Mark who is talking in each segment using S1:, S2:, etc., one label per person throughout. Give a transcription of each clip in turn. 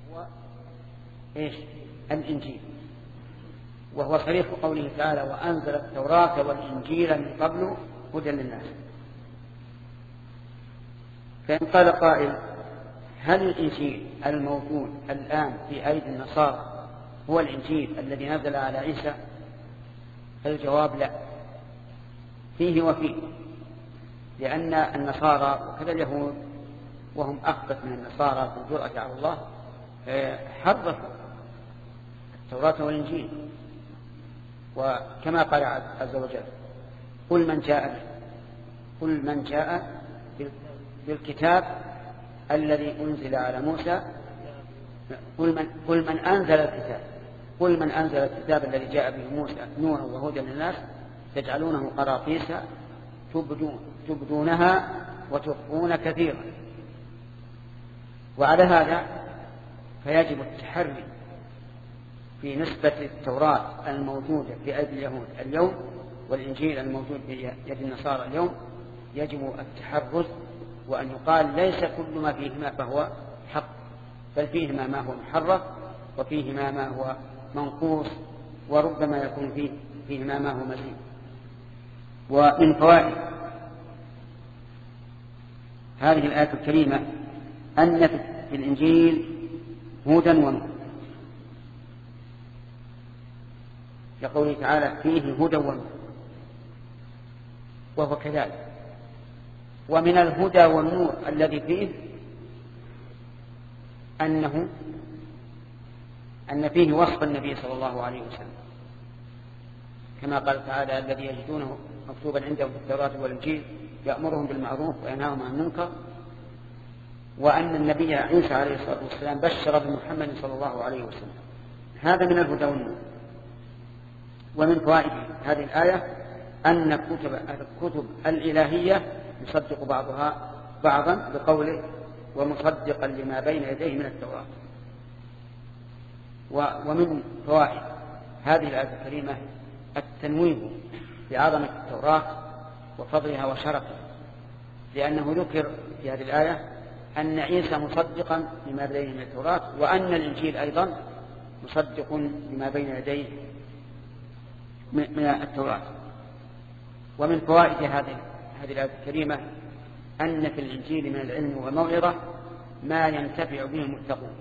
S1: هو إيش؟ الإنجيل، وهو صريح قوله تعالى وأنزل التوراة والإنجيل من قبل هدى للناس. فإن قال قائل هل الإنجيل الموجود الآن في أيدي النصارى هو الإنجيل الذي نزل على عيسى؟ فالجواب لا، فيه وفيه، لأن النصارى وكذا اليهود وهم أخبث من النصارى في الجرأة على الله حرفوا التوراة والإنجيل، وكما قال عز وجل قل من جاء بالكتاب الذي أنزل على موسى قل من أنزل الكتاب الذي جاء به موسى نورا وهدى للناس تجعلونه قراطيس تبدونها وتخفون كثيرا. وعلى هذا فيجب التحري في نسبة التوراة الموجودة في أيدي اليهود اليوم والإنجيل الموجود في يد النصارى اليوم، يجب التحرز، وأن يقال ليس كل ما فيهما فهو حق، بل فيهما ما هو محرف وفيهما ما هو منقوص، وربما يكون فيهما ما هو مزيد. ومن فوائد هذه الآية الكريمة أن في الإنجيل هدى ونور، لقوله تعالى فيه هدى ونور، وهو كذلك. ومن الهدى والنور الذي فيه أن فيه وصف النبي صلى الله عليه وسلم، كما قال تعالى الذي يجدونه مكتوبا عندهم في التوراة والإنجيل يأمرهم بالمعروف وينهاهم عن المنكر، وأن النبي عيسى عليه الصلاة والسلام بشر بمحمد صلى الله عليه وسلم. هذا من الهدى والنور. ومن فوائد هذه الآية أن الكتب الإلهية يصدق بعضها بعضا بقوله ومصدقا لما بين يديه من التوراة. ومن فوائد هذه الآية الكريمة التنويه بعظمة التوراة وفضلها وشرفها، لأنه ذكر في هذه الآية أن عيسى مصدقا لما بين يديه من التوراة، وأن الإنجيل أيضا مصدق لما بين يديه من التوراة. ومن فوائد هذه الآية الكريمة أن في الإنجيل من العلم والموعظة ما ينتفع به المتقون،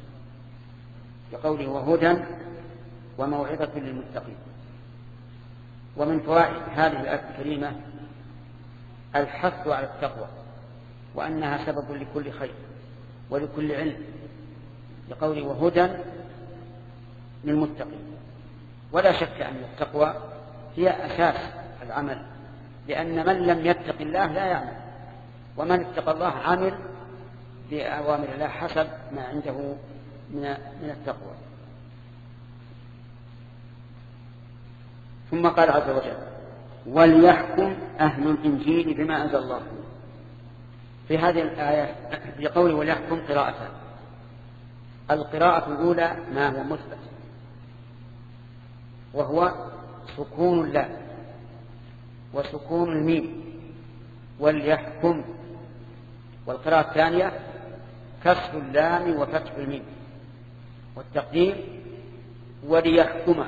S1: بقوله وهدى وموعظة للمتقين. ومن فوائد هذه الآية الكريمة الحث على التقوى، وأنها سبب لكل خير ولكل علم، بقوله وهدى للمتقين. ولا شك أن التقوى هي أساس العمل، لأن من لم يتق الله لا يعمل، ومن اتقى الله عمل بأوامر الله حسب ما عنده من التقوى. ثم قال عز وجل وليحكم أهل الإنجيل بما أنزل الله فيه. في هذه الآية بقوله وليحكم قراءتان. القراءة الأولى ما هو مثبت، وهو سكون اللام وسكون الميم وليحكم، والقراءة الثانية كسر اللام وفتح الميم، والتقدير وليحكم.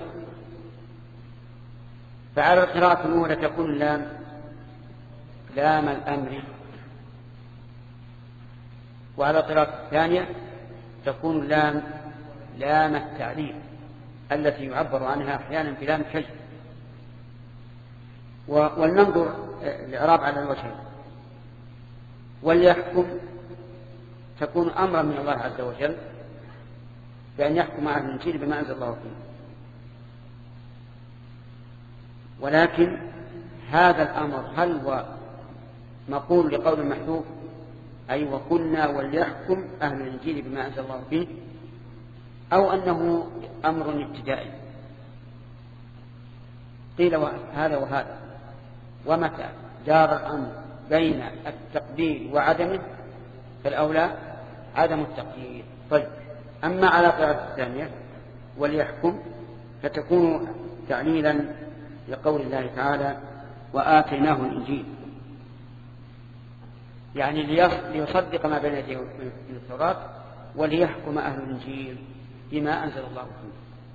S1: فعلى القراءة الأولى تكون اللام لام الأمر، وعلى القراءة الثانية تكون اللام لام التعليل التي يعبر عنها أحيانا بلام كي. ولننظر الإعراب على الوجهين. وليحكم تكون أمرا من الله عز وجل بأن يحكم أهل الإنجيل بما أنزل الله فيه، ولكن هذا الأمر هل هو مقول لقول محذوف أي وقلنا وليحكم أهل الإنجيل بما أنزل الله فيه، أو أنه أمر ابتدائي؟ قيل هذا وهذا، ومتى دار الأمر بين التقدير وعدمه فالأولى عدم التقدير. طيب، أما على قراءة الثانية وليحكم فتكون تعليلا لقول الله تعالى وآتيناه الإنجيل، يعني ليصدق ما بين يديه من التوراة وليحكم أهل الإنجيل بما أنزل الله فيه.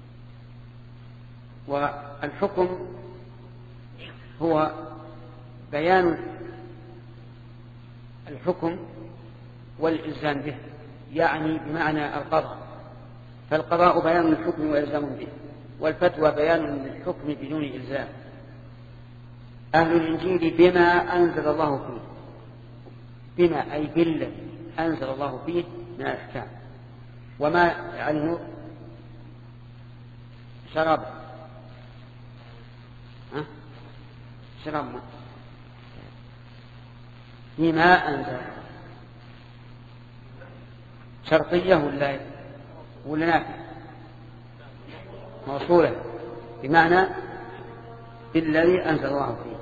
S1: والحكم هو بيان الحكم والإلزام به، يعني بمعنى القضاء، فالقضاء بيان الحكم وإلزام به، والفتوى بيان الحكم بدون إلزام. أهل الإنجيل بما أنزل الله فيه، بما أي بالذي أنزل الله فيه من الأحكام. وما يعني شراب شراب ما بما أنزل شرطية ولا نافية؟ موصولة بمعنى بالذي أنزل الله فيه.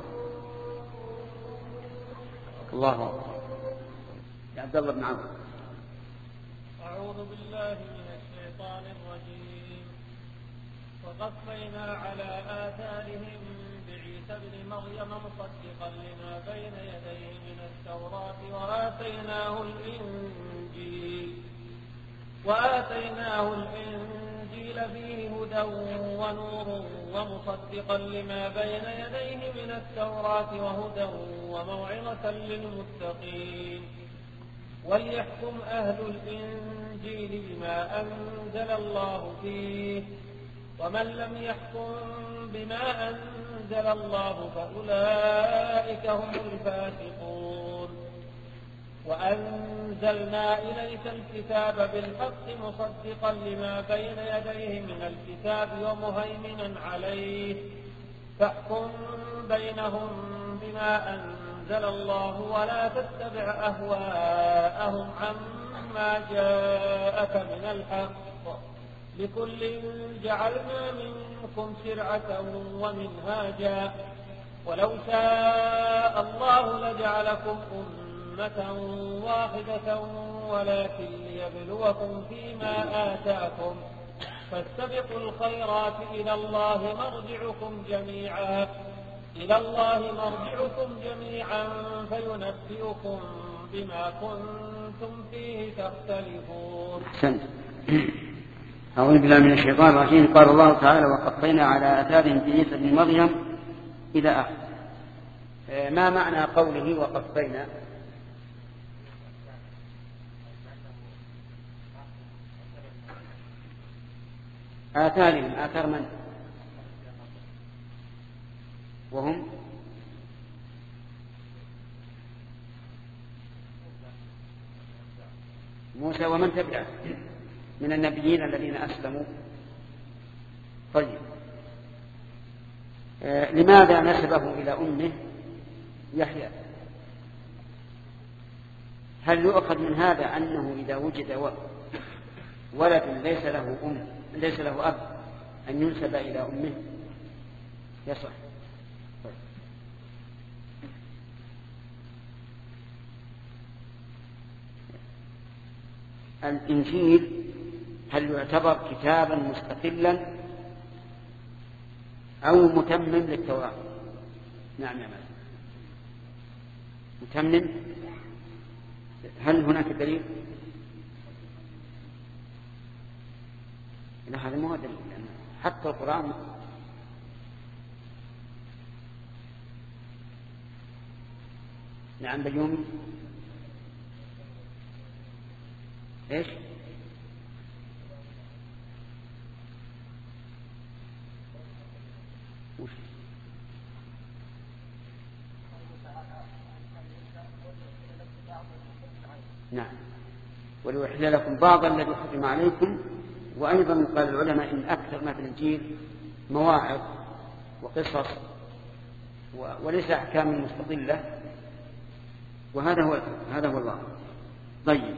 S1: الله أكبر. يا عبد الله بن عمرو.
S2: أعوذ بالله من الشيطان الرجيم. وقفينا على آثارهم بعيسى ابن مريم مصدقا لما بين يديه من التوراة وآتيناه الإنجيل فيه هدى ونور ومصدقا لما بين يديه من التوراة وهدى وموعظة للمتقين. وليحكم أهل الإنجيل بما أنزل الله فيه، ومن لم يحكم بما أنزل الله فأولئك هم الفاسقون. وأنزلنا إليك الكتاب بالحق مصدقا لما بين يديه من الكتاب ومهيمنا عليه، فاحكم بينهم بما أنزل الله ولا تتبع أهواءهم عما جاءك من الحق، لكل جعلنا منكم شرعة ومنهاجا، ولو شاء الله لجعلكم أمة واحدة ولكن ليبلوكم فيما آتاكم، فاستبقوا الخيرات إلى الله مرجعكم جميعا فينبئكم بما كنتم فيه تختلفون.
S1: أعوذ بالله من الشيطان الرجيم. قال الله تعالى: وقفينا على آثارهم بعيسى ابن مريم إلى آخر. ما معنى قوله وقفينا؟ آثارهم، آثار من؟ وهم موسى ومن تبعه من النبيين الذين أسلموا. طيب، لماذا نسبه إلى أمه يحيى؟ هل يؤخذ من هذا أنه إذا وجد ولد ليس له أب أن ينسب إلى أمه؟ يصح. طيب. الإنجيل هل يعتبر كتابا مستقلا أو متمم للتوراة؟ نعم يا مالك، متمم. هل هناك دليل؟ لا، هذا مو دليل، حتى القرآن نعم. بيومي ايش؟ نعم، وليحل لكم بعض الذي حرم عليكم. وأيضا قال العلماء إن أكثر ما في الإنجيل مواعظ وقصص وليس أحكام مستقلة، وهذا هو الله. طيب،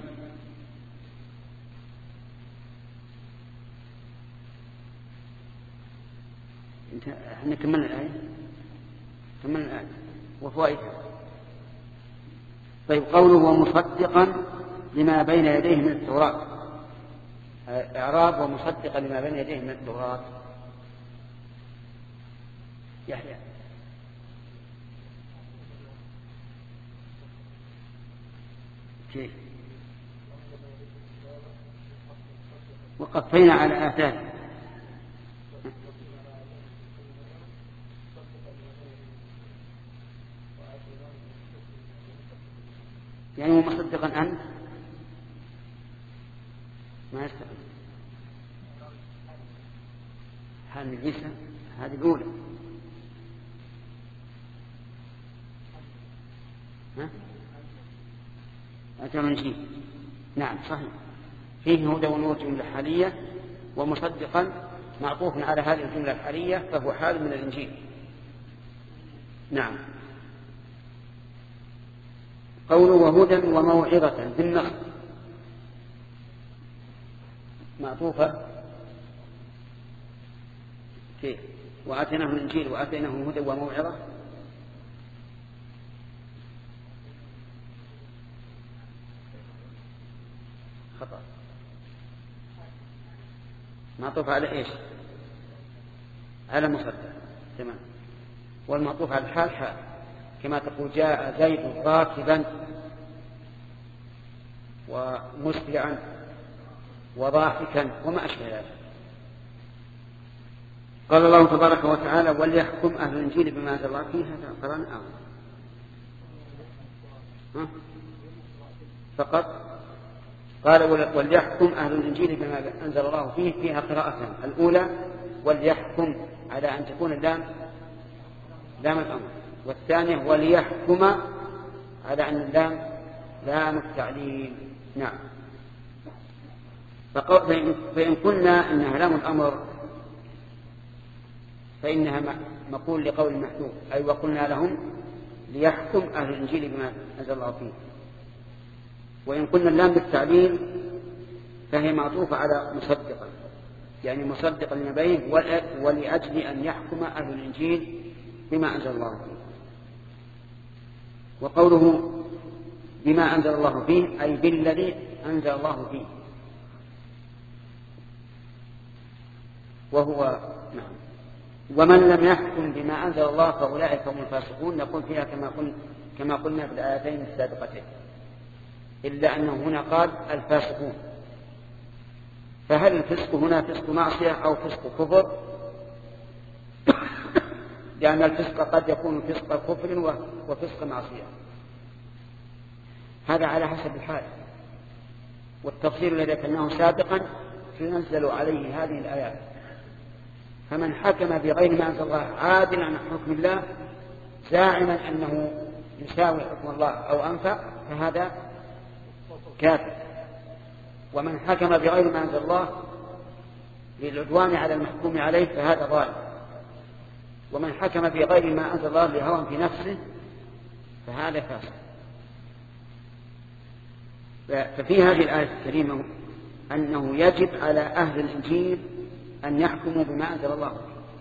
S1: احنا كملنا الآية وفوائدها. طيب، قوله ومصدقا لما بين يديه من التوراة، إعراب ومصدقا لما بين يديه من التوراة. يحيى كيف؟ وقفينا على آثاره. يعني مصدقا أنت ما يستقيم. حال من عيسى هذه الأولى. أتى من شيء. نعم صحيح، فيه هدى ونور جملة حالية، ومصدقا معطوف على هذه الجملة الحالية فهو حال من الإنجيل. نعم. قوله وهدى وموعظة بالنص معطوفة كيف؟ وآتيناه الإنجيل وآتيناه هدى وموعظة. خطأ. معطوف على إيش؟ على مصدق. تمام. والمعطوف على الحال حال، كما تقول جاء زيد راكبا ومسرعا وضاحكا وما أشبه ذلك. قال الله تبارك وتعالى وليحكم أهل الإنجيل بما أنزل الله فيه. هذا قرآن فقط قال وليحكم أهل الإنجيل بما أنزل الله فيه. فيها قراءتان، الأولى وليحكم على أن تكون اللام لام الأمر، والثانية وليحكم على أن اللام لام التعليل. نعم. فإن قلنا إنها لام الأمر فإنها مقول لقول محذوف، أي وقلنا لهم ليحكم أهل الإنجيل بما أنزل الله فيه. وإن قلنا اللام بالتعليل فهي معطوفة على مصدقا، يعني مصدقا لما بين ولأجل أن يحكم أهل الإنجيل بما أنزل الله فيه. وقوله بما أنزل الله فيه أي بالذي أنزل الله فيه، وهو نعم. ومن لم يحكم بما أنزل الله فأولئك هم الفاسقون. نقول فيها كما قلنا في الآيتين السابقتين، إلا أنه هنا قال الفاسقون. فهل الفسق هنا فسق معصية أو فسق كفر؟ لأن الفسق قد يكون فسق كفر وفسق معصية، هذا على حسب الحال. والتفصيل الذي ذكرناه سابقا تنزل عليه هذه الآيات. فمن حكم بغير ما أنزل الله عادلا عن حكم الله زاعما أنه يساوي حكم الله أو أنفع فهذا كافر. ومن حكم بغير ما أنزل الله للعدوان على المحكوم عليه فهذا ظالم. ومن حكم بغير ما أنزل الله لهوى في نفسه فهذا فاسق. ففي هذه الآية الكريمة أنه يجب على أهل الإنجيل أن يحكموا بما أنزل الله.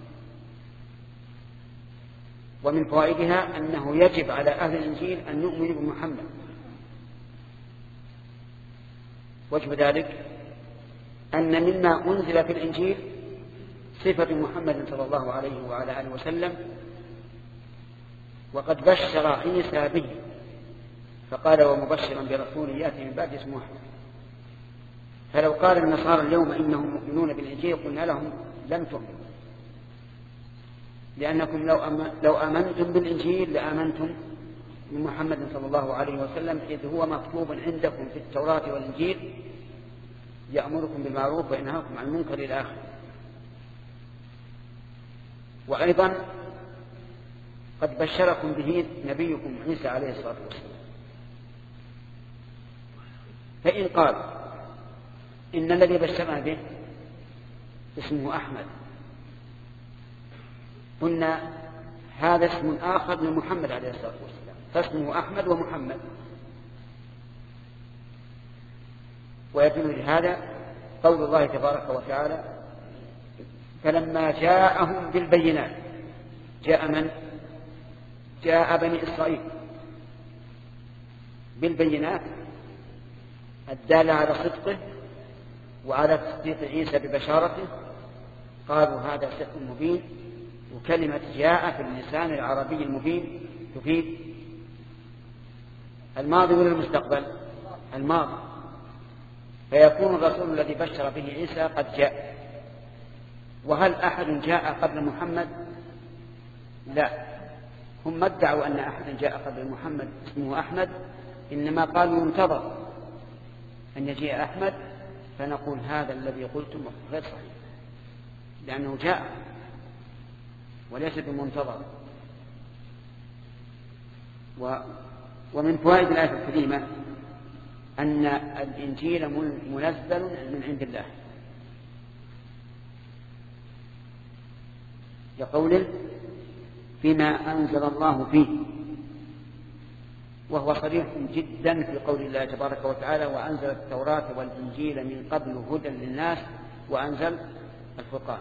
S1: ومن فوائدها أنه يجب على أهل الإنجيل أن يؤمنوا بمحمد. وجه ذلك أن مما أنزل في الإنجيل صفة محمد صلى الله عليه وعلى آله وسلم، وقد بشر عيسى به فقال ومبشرا برسول يأتي من بعد اسمه أحمد. فلو قال النصارى اليوم إنهم مؤمنون بالإنجيل قلنا لهم لم تؤمنوا، لأنكم لو آمنتم بالإنجيل لآمنتم بمحمد صلى الله عليه وسلم، إذ هو مكتوب عندكم في التوراة والإنجيل يأمركم بالمعروف وينهاكم عن المنكر إلى آخره. وأيضا قد بشركم به نبيكم عيسى عليه الصلاة والسلام. فإن قال إن الذي بشرنا به اسمه أحمد، قلنا هذا اسم آخر من محمد عليه الصلاة والسلام، فاسمه أحمد ومحمد. ويدل لهذا قول الله تبارك وتعالى فلما جاءهم بالبينات. جاء من؟ جاء بني إسرائيل بالبينات الدالة على صدقه وعلى تصديق عيسى ببشارته. قالوا هذا سحر مبين. وكلمة جاء في اللسان العربي المبين تفيد الماضي ولا المستقبل؟ الماضي. فيكون الرسول الذي بشر به عيسى قد جاء. وهل أحد جاء قبل محمد؟ لا، هم ما ادعوا أن أحد جاء قبل محمد اسمه أحمد، إنما قالوا ينتظر أن يجيء أحمد، فنقول هذا الذي قلتم غير صحيح، لأنه جاء وليس بمنتظر. ومن فوائد الآية الكريمة أن الإنجيل منزل من عند الله، لقوله فيما أنزل الله فيه، وهو صريح جدا في قول الله تبارك وتعالى وأنزل التوراة والإنجيل من قبل هدى للناس وأنزل الفرقان.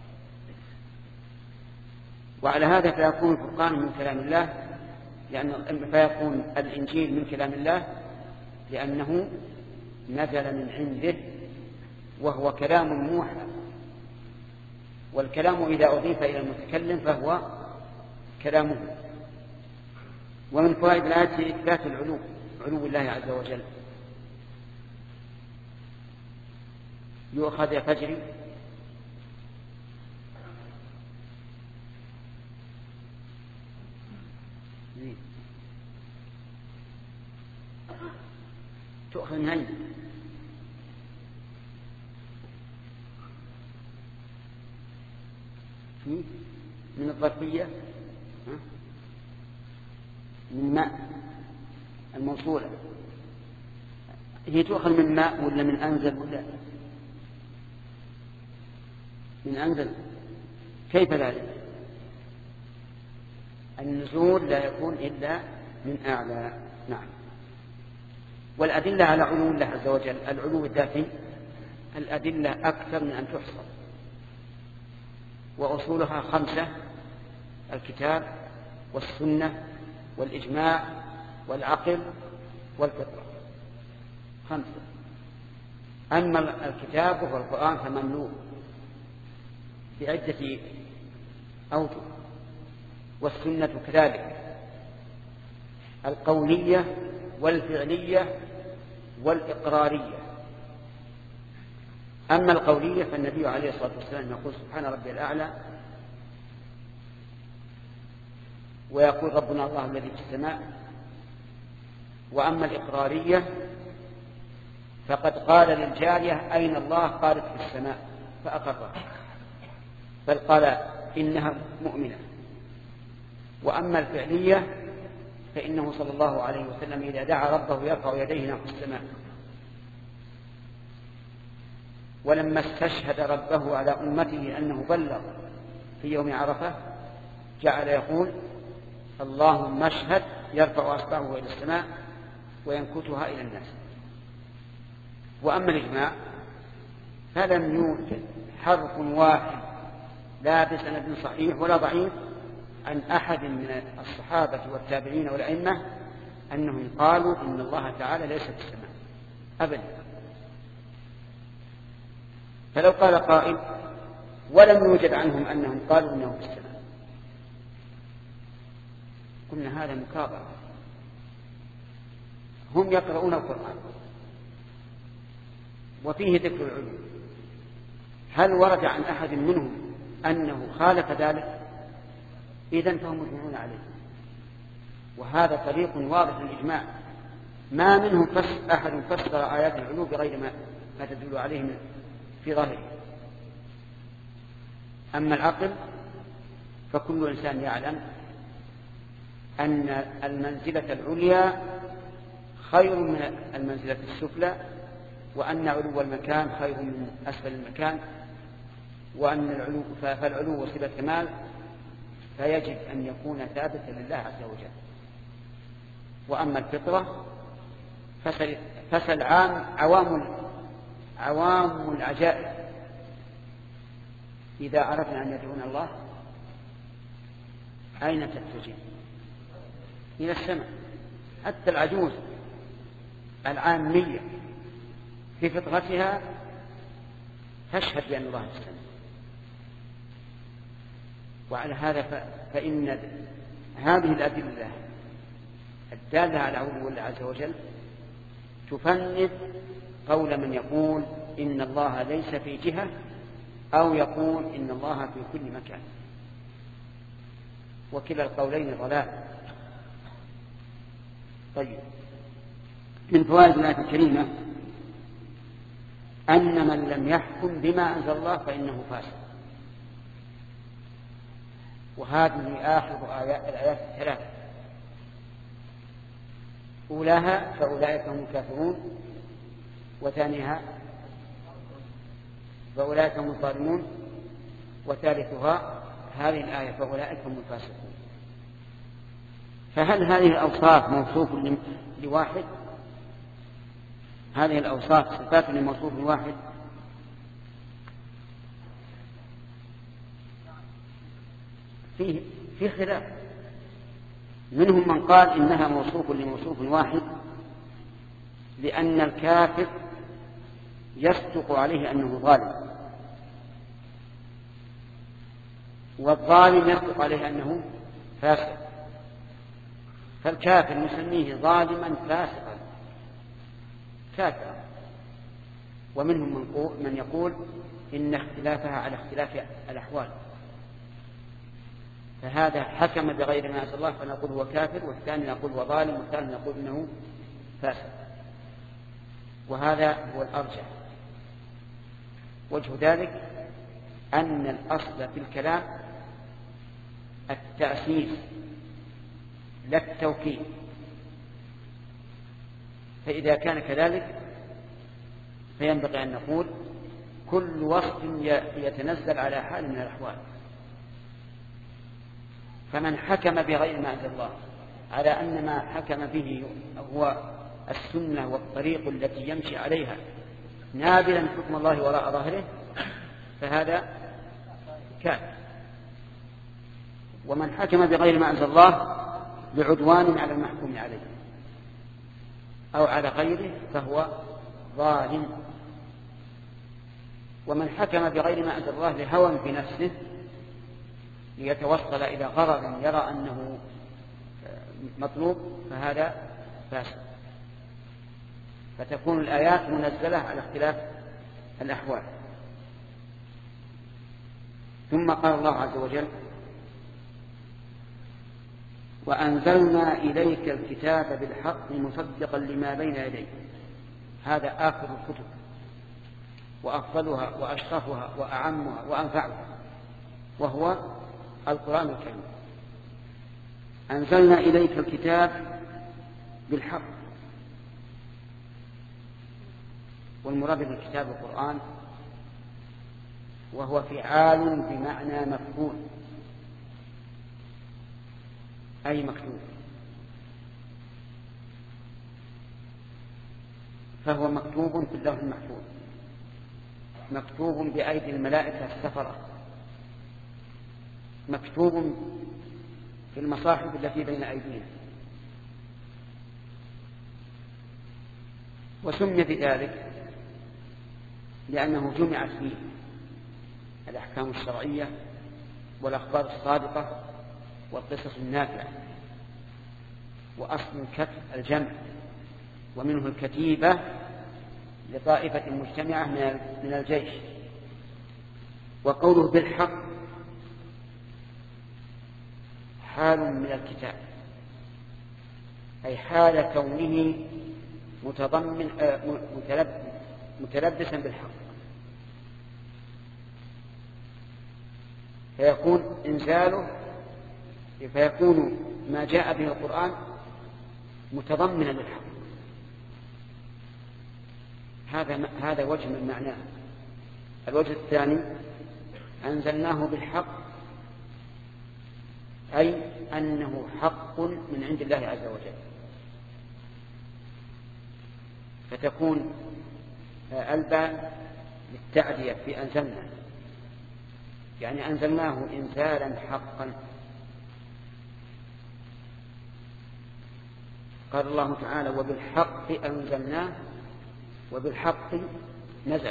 S1: وعلى هذا فيكون الفرقان من كلام الله، فيكون الإنجيل من كلام الله لأنه نزل من عنده وهو كلام موحى، والكلام إذا أضيف إلى المتكلم فهو كلامه. ومن فوائد الآية إثبات علو الله عز وجل. يؤخذ يا فجري تؤخذ من أين؟ من الظرفية، من ماء الموصولة. هي تؤخذ من ماء ولا من أنزل ولا من أنزل؟ كيف ذلك؟ النزول لا يكون إلا من أعلى. نعم. والأدلة على علو الله عز وجل، العلو الذاتي، الأدلة أكثر من أن تحصى، وأصولها 5: الكتاب والسنة والإجماع والعقل والفطرة، 5. أما الكتاب وهو القرآن فمملوء بعدة أوجه، والسنة كذلك، القولية والفعلية والإقرارية. أما القولية فالنبي عليه الصلاة والسلام يقول سبحان ربي الأعلى، ويقول ربنا الله الذي في السماء. وأما الإقرارية فقد قال للجارية أين الله؟ قالت في السماء فأقرها، بل قال إنها مؤمنة. وأما الفعلية فإنه صلى الله عليه وسلم إذا دعا ربه يرفع يديه نحو السماء. ولما استشهد ربه على أمته أنه بلغ في يوم عرفة جعل يقول اللهم اشهد، يرفع أصبعه إلى السماء وينكتها إلى الناس. وأما الإجماع فلم يوجد حرف واحد لا بسند صحيح ولا ضعيف عن أحد من الصحابة والتابعين والأئمة أنهم قالوا إن الله تعالى ليس في السماء أبدا. فلو قال قائل ولم يوجد عنهم أنهم قالوا إنه في السماء، قلنا هذا مكابرة. هم يقرؤون القرآن وفيه ذكر العلو، هل ورد عن أحد منهم أنه خالف ذلك؟ إذن فهم مجمعون عليه، وهذا طريق واضح للإجماع. ما منهم أحد فسر آيات العلو بغير ما تدل عليه في ظاهره. أما العقل فكل إنسان يعلم أن المنزلة العليا خير من المنزلة السفلى، وأن علو المكان خير من أسفل المكان، وأن فالعلو صفة كمال، فيجب أن يكون ثابتا لله عز وجل. وأما الفطرة فسل عوام العجائب إذا عرفنا أن يدعون الله أين تتجه؟ إلى السماء. حتى العجوز العامية في فطرتها تشهد بأن الله في السماء. وعلى هذا فإن هذه الأدلة الدالة على علو الله عز وجل تفند قول من يقول إن الله ليس في جهة أو يقول إن الله في كل مكان، وكلا القولين ضلال. طيب، من فوائد الآية الكريمة أن من لم يحكم بما أنزل الله فإنه فاسق، وهذه آخر الآيات الثلاث، أولاها فأولئك هم الكافرون، وثانيها فأولئك هم الظالمون، وثالثها هذه الآية فأولئك هم الفاسقون. فهل هذه الأوصاف موصوف لواحد؟ هذه الأوصاف صفات لموصوف واحد؟ في خلاف، منهم من قال إنها موصوف لموصوف واحد، لأن الكافر يصدق عليه أنه ظالم، والظالم يصدق عليه أنه فاسق، فالكافر نسميه ظالما فاسقا كافرا. ومنهم من يقول إن اختلافها على اختلاف الأحوال، فهذا حكم بغير ما أنزل الله فنقول هو كافر، والثاني نقول هو ظالم، والثالث نقول إنه فاسق، وهذا هو الأرجح. وجه ذلك أن الأصل في الكلام التأسيس لا التوكيد، فإذا كان كذلك فينبغي أن نقول كل وصف يتنزل على حال من الأحوال. فمن حكم بغير ما أنزل الله على أن ما حكم به هو السنة والطريق التي يمشي عليها نابلا حكم الله وراء ظهره فهذا كافر. ومن حكم بغير ما أنزل الله بعدوان على المحكوم عليه أو على غيره فهو ظالم. ومن حكم بغير ما أنزل الله لهوى في نفسه ليتوصل إلى غرض يرى أنه مطلوب فهذا فاسد. فتكون الآيات منزلة على اختلاف الأحوال. ثم قال الله عز وجل: وأنزلنا إليك الكتاب بالحق مصدقا لما بين يديه. هذا آخر الكتب وأفضلها وأشرفها وأعمها وأنفعها، وهو القرآن الكريم. أنزلنا إليك الكتاب بالحق، والمراد بالكتاب القرآن، وهو فعال بمعنى مفعول أي مكتوب، فهو مكتوب في اللوح المحفوظ، مكتوب بأيدي الملائكة السفرة، مكتوب في المصاحف التي بين أيدينا. وسمي بذلك لأنه جمعت فيه الأحكام الشرعية والأخبار الصادقة والقصص النافعة. وأصل الكتب الجمع، ومنه الكتيبة لطائفة مجتمعة من الجيش. وقوله بالحق حال من الكتاب، أي حال كونه متلبسا بالحق، فيكون إنزاله فيكون ما جاء به القرآن متضمنا للحق. هذا وجه من معناه. الوجه الثاني: أنزلناه بالحق، أي أنه حق من عند الله عز وجل، فتكون الباء للتعدية في أنزلنا، يعني أنزلناه إنزالا حقا. قال الله تعالى: وبالحق أنزلناه وبالحق نزل.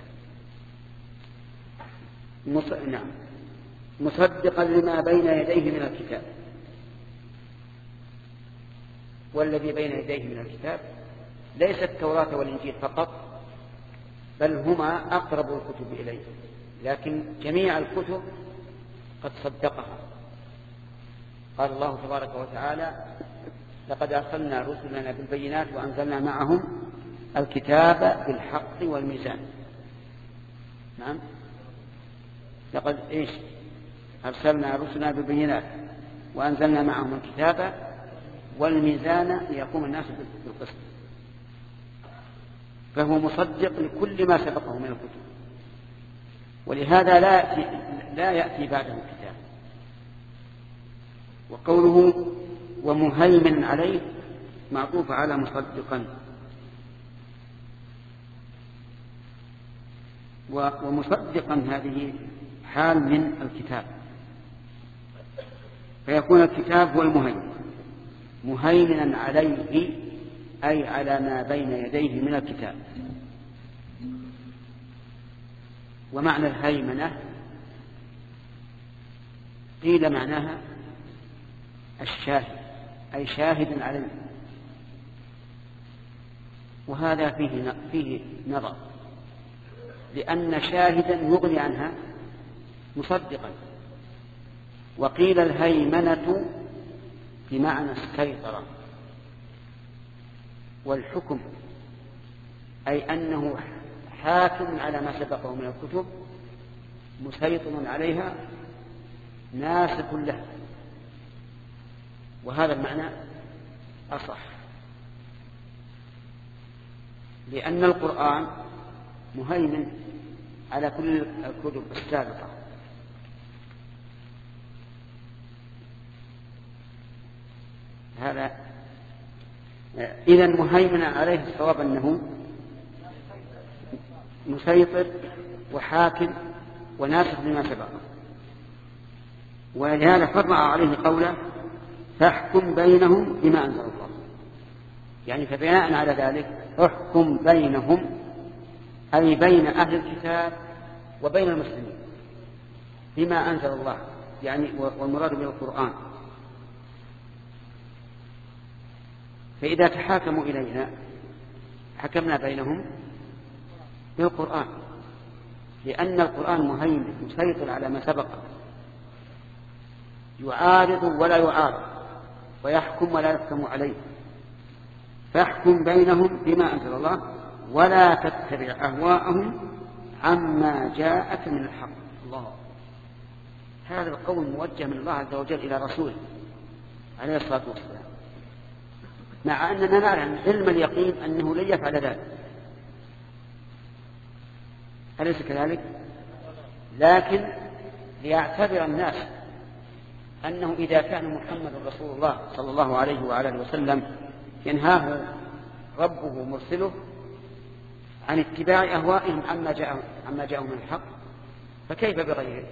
S1: نعم، مصدقا لما بين يديه من الكتاب. والذي بين يديه من الكتاب ليس التوراة والإنجيل فقط، بل هما أقرب الكتب إليه، لكن جميع الكتب قد صدقها. قال الله تبارك وتعالى: لقد أرسلنا رسلنا بالبينات وأنزلنا معهم الكتاب بالحق والميزان. نعم، لقد أرسلنا رسلنا بالبينات وأنزلنا معهم الكتاب والميزان ليقوم الناس بالقسط. فهو مصدق لكل ما سبقه من الكتب، ولهذا لا يأتي بعده الكتاب. وقوله ومهيمن عليه معطوف على مصدقا، ومصدقا هذه حال من الكتاب، فيكون الكتاب هو المهيمن، مهيمنا عليه أي على ما بين يديه من الكتاب. ومعنى الهيمنة قيل معناها الشاهد، أي شاهد عليه، وهذا فيه نظر، لأن شاهدا يغني عنها مصدقا. وقيل الهيمنة بمعنى السيطرة والحكم، أي أنه حاكم على ما سبقه من الكتب، مسيطر عليها، ناسخ له. وهذا المعنى أصح، لأن القرآن مهيمن على كل الكتب السابقة. هذا إذن مهيمن عليه الصواب أنه مسيطر وحاكم وناسخ لما سبقه. ولهذا فرع عليه قوله فاحكم بينهم بما أنزل الله، يعني فبناء على ذلك احكم بينهم، أي بين أهل الكتاب وبين المسلمين بما أنزل الله، يعني والمراد بالقرآن. فإذا تحاكموا إلينا حكمنا بينهم بالقرآن، لأن القرآن مهيمن مسيطر على ما سبق، يعارض ولا يعارض، ويحكم ولا يحكم عليه. فاحكم بينهم بما أنزل الله ولا تتبع أهواءهم عما جاءك من الحق. الله، هذا القول موجه من الله عز وجل إلى رسوله عليه الصلاة والسلام، مع أننا نعلم علم اليقين أنه لن يفعل ذلك، أليس كذلك؟ لكن ليعتبر الناس أنه إذا كان محمد رسول الله صلى الله عليه وعلى اله وسلم ينهاه ربه مرسله عن اتباع أهوائهم عما جاءهم من الحق، فكيف بغيره؟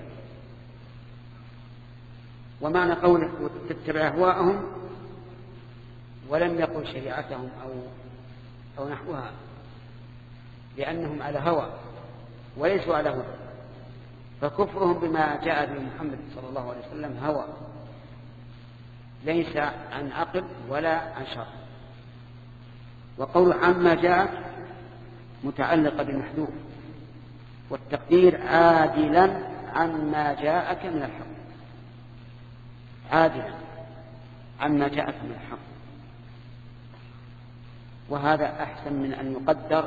S1: ومعنى قوله تتبع أهواءهم ولم يقل شريعتهم أو نحوها، لأنهم على هوى وليسوا على هدى، فكفرهم بما جاء به محمد صلى الله عليه وسلم هوى، ليس عن عقل ولا عن شرع. وقول عما جاءك متعلق بمحذوف، والتقدير عادلا عما جاءك من الحق، عادلا عما جاءك من الحق. وهذا أحسن من أن يقدر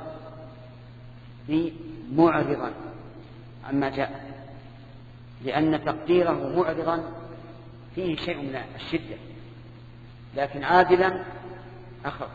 S1: بمعرضا عما جاء، لأن تقديره معرضا فيه شيء من الشدة، لكن عادلا أخف.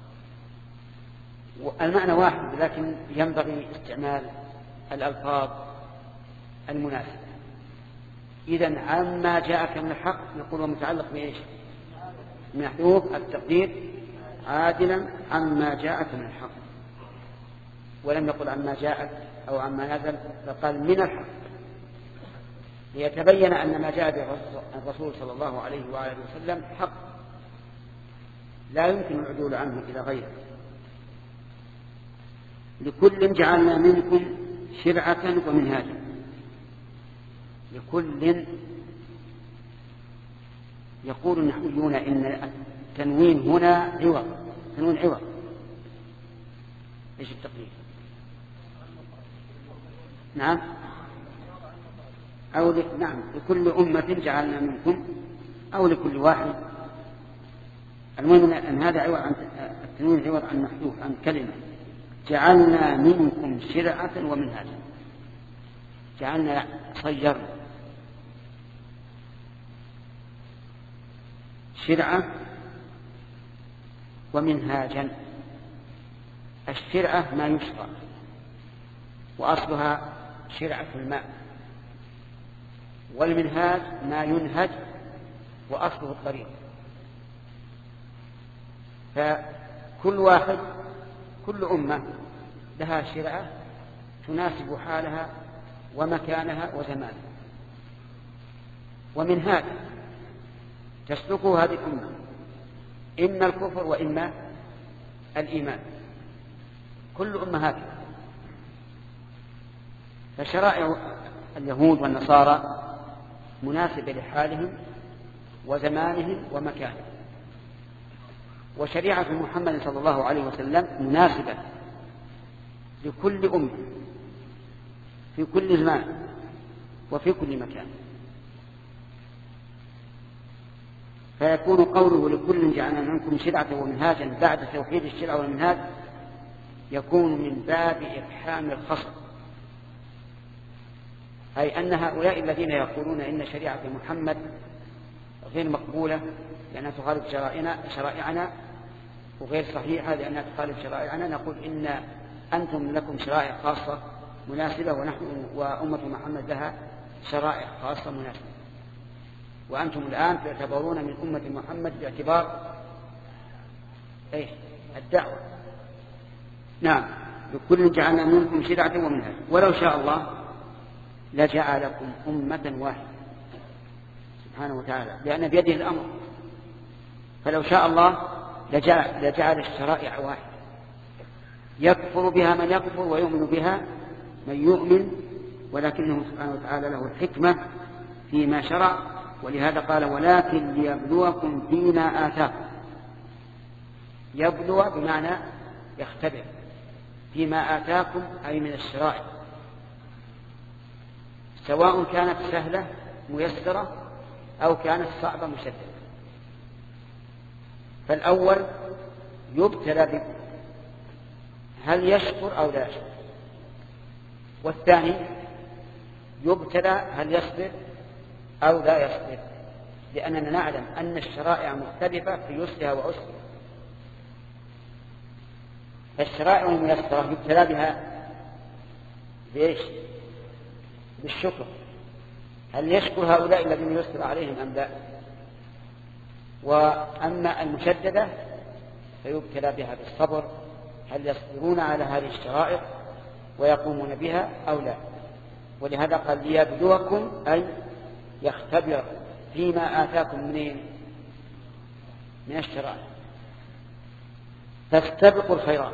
S1: المعنى واحد، لكن ينبغي استعمال الألفاظ المناسبة. إذن عما جاءك من الحق نقول متعلق بإيش؟ محذوف التقدير عادلا عما جاءك من الحق، ولم يقل عما جاءك أو عما نزل، فقال من الحق، ليتبين أن ما جاء به الرسول صلى الله عليه وآله وسلم حق لا يمكن العدول عنه إلى غيره. لكل جعلنا منكم شرعة ومنهاجا. لكل، يقول النحويون إن التنوين هنا عوض، تنوين عوض، إيش التقليد؟ نعم نعم لكل أمة جعلنا منكم، أو لكل واحد. المهم أن هذا عوض عن التنوين، عوض عن محذوف عن كلمة جعلنا منكم شرعة ومنهاجا. جعلنا صيرنا شرعة ومنهاجا. الشرعة ما يشرع، وأصلها شرعة الماء، والمنهاج ما ينهج وأصله الطريق. فكل واحد، كل أمة لها شرعة تناسب حالها ومكانها وزمانها، ومنهاج تسلكه هذه الأمة، إما الكفر وإما الإيمان. كل أمة هكذا. فشرائع اليهود والنصارى مناسبة لحالهم وزمانهم ومكانهم، وشريعة محمد صلى الله عليه وسلم مناسبة لكل أمة في كل زمان وفي كل مكان. فيكون قوله لكل جعلنا منكم شرعة ومنهاجا بعد توحيد الشرع والمنهاج يكون من باب إفحام الخصم، أي أن هؤلاء الذين يقولون إن شريعة محمد غير مقبولة لأنها تخالف شرائعنا وغير صحيحة لأنها تخالف شرائعنا، نقول إن أنتم لكم شرائع خاصة مناسبة، ونحن وأمة محمد لها شرائع خاصة مناسبة، وأنتم الآن تعتبرون من أمة محمد باعتبار الدعوة. نعم لكل جعلنا منكم شرعة ومنهاجا ولو شاء الله لجعلكم أمة واحدة سبحانه وتعالى، لأن بيده الأمر. فلو شاء الله لجعل الشرائع واحدة يكفر بها من يكفر ويؤمن بها من يؤمن، ولكنه سبحانه وتعالى له الحكمة فيما شرع. ولهذا قال ولكن ليبلوكم فيما آتاكم. يبلو بمعنى يختبر، فيما آتاكم أي من الشرائع، سواء كانت سهلة ميسرة أو كانت صعبة مشددة. فالأول يبتلى بكم هل يشكر أو لا يشكر، والثاني يبتلى هل يصبر أو لا يصبر، لأننا نعلم أن الشرائع مختلفة في يسرها وعسرها. فالشرائع الميسرة يبتلى بها بإيش؟ بالشكر، هل يشكر هؤلاء الذين يسر عليهم أم لا. وأما المشددة فيبتلى بها بالصبر، هل يصبرون على هذه الشرائع ويقومون بها أو لا. ولهذا قال ليبلوكم أي يختبر فيما آتاكم من الشرائع. فاستبقوا الخيرات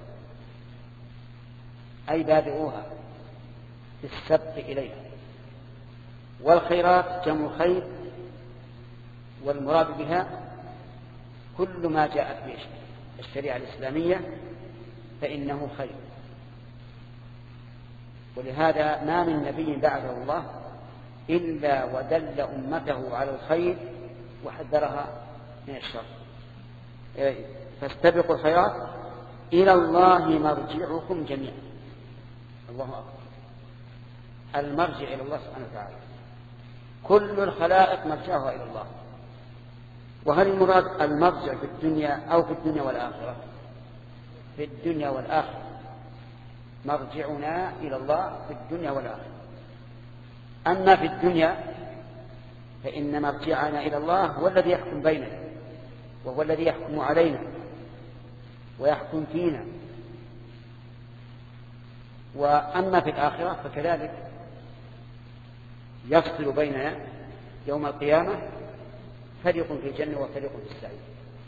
S1: أي بادئوها بالسبق إليها. والخيرات جمع خير، والمراد بها كل ما جاءت به الشريعة الإسلامية فإنه خير. ولهذا ما من نبي بعده الله إلا ودل أمته على الخير وحذرها من الشر. فاستبقوا الخيرات إلى الله مرجعكم جميعا. الله أكبر. المرجع إلى الله سبحانه وتعالى، كل الخلائق مرجعها إلى الله. وهل المراد المرجع في الدنيا أو في الدنيا والآخرة؟ في الدنيا والآخرة، مرجعنا إلى الله في الدنيا والآخرة. أما في الدنيا فإن مرجعنا إلى الله هو الذي يحكم بيننا، وهو الذي يحكم علينا ويحكم فينا. وأما في الآخرة فكذلك يفصل بيننا يوم القيامة، فريق في الجنة وفريق في السعير.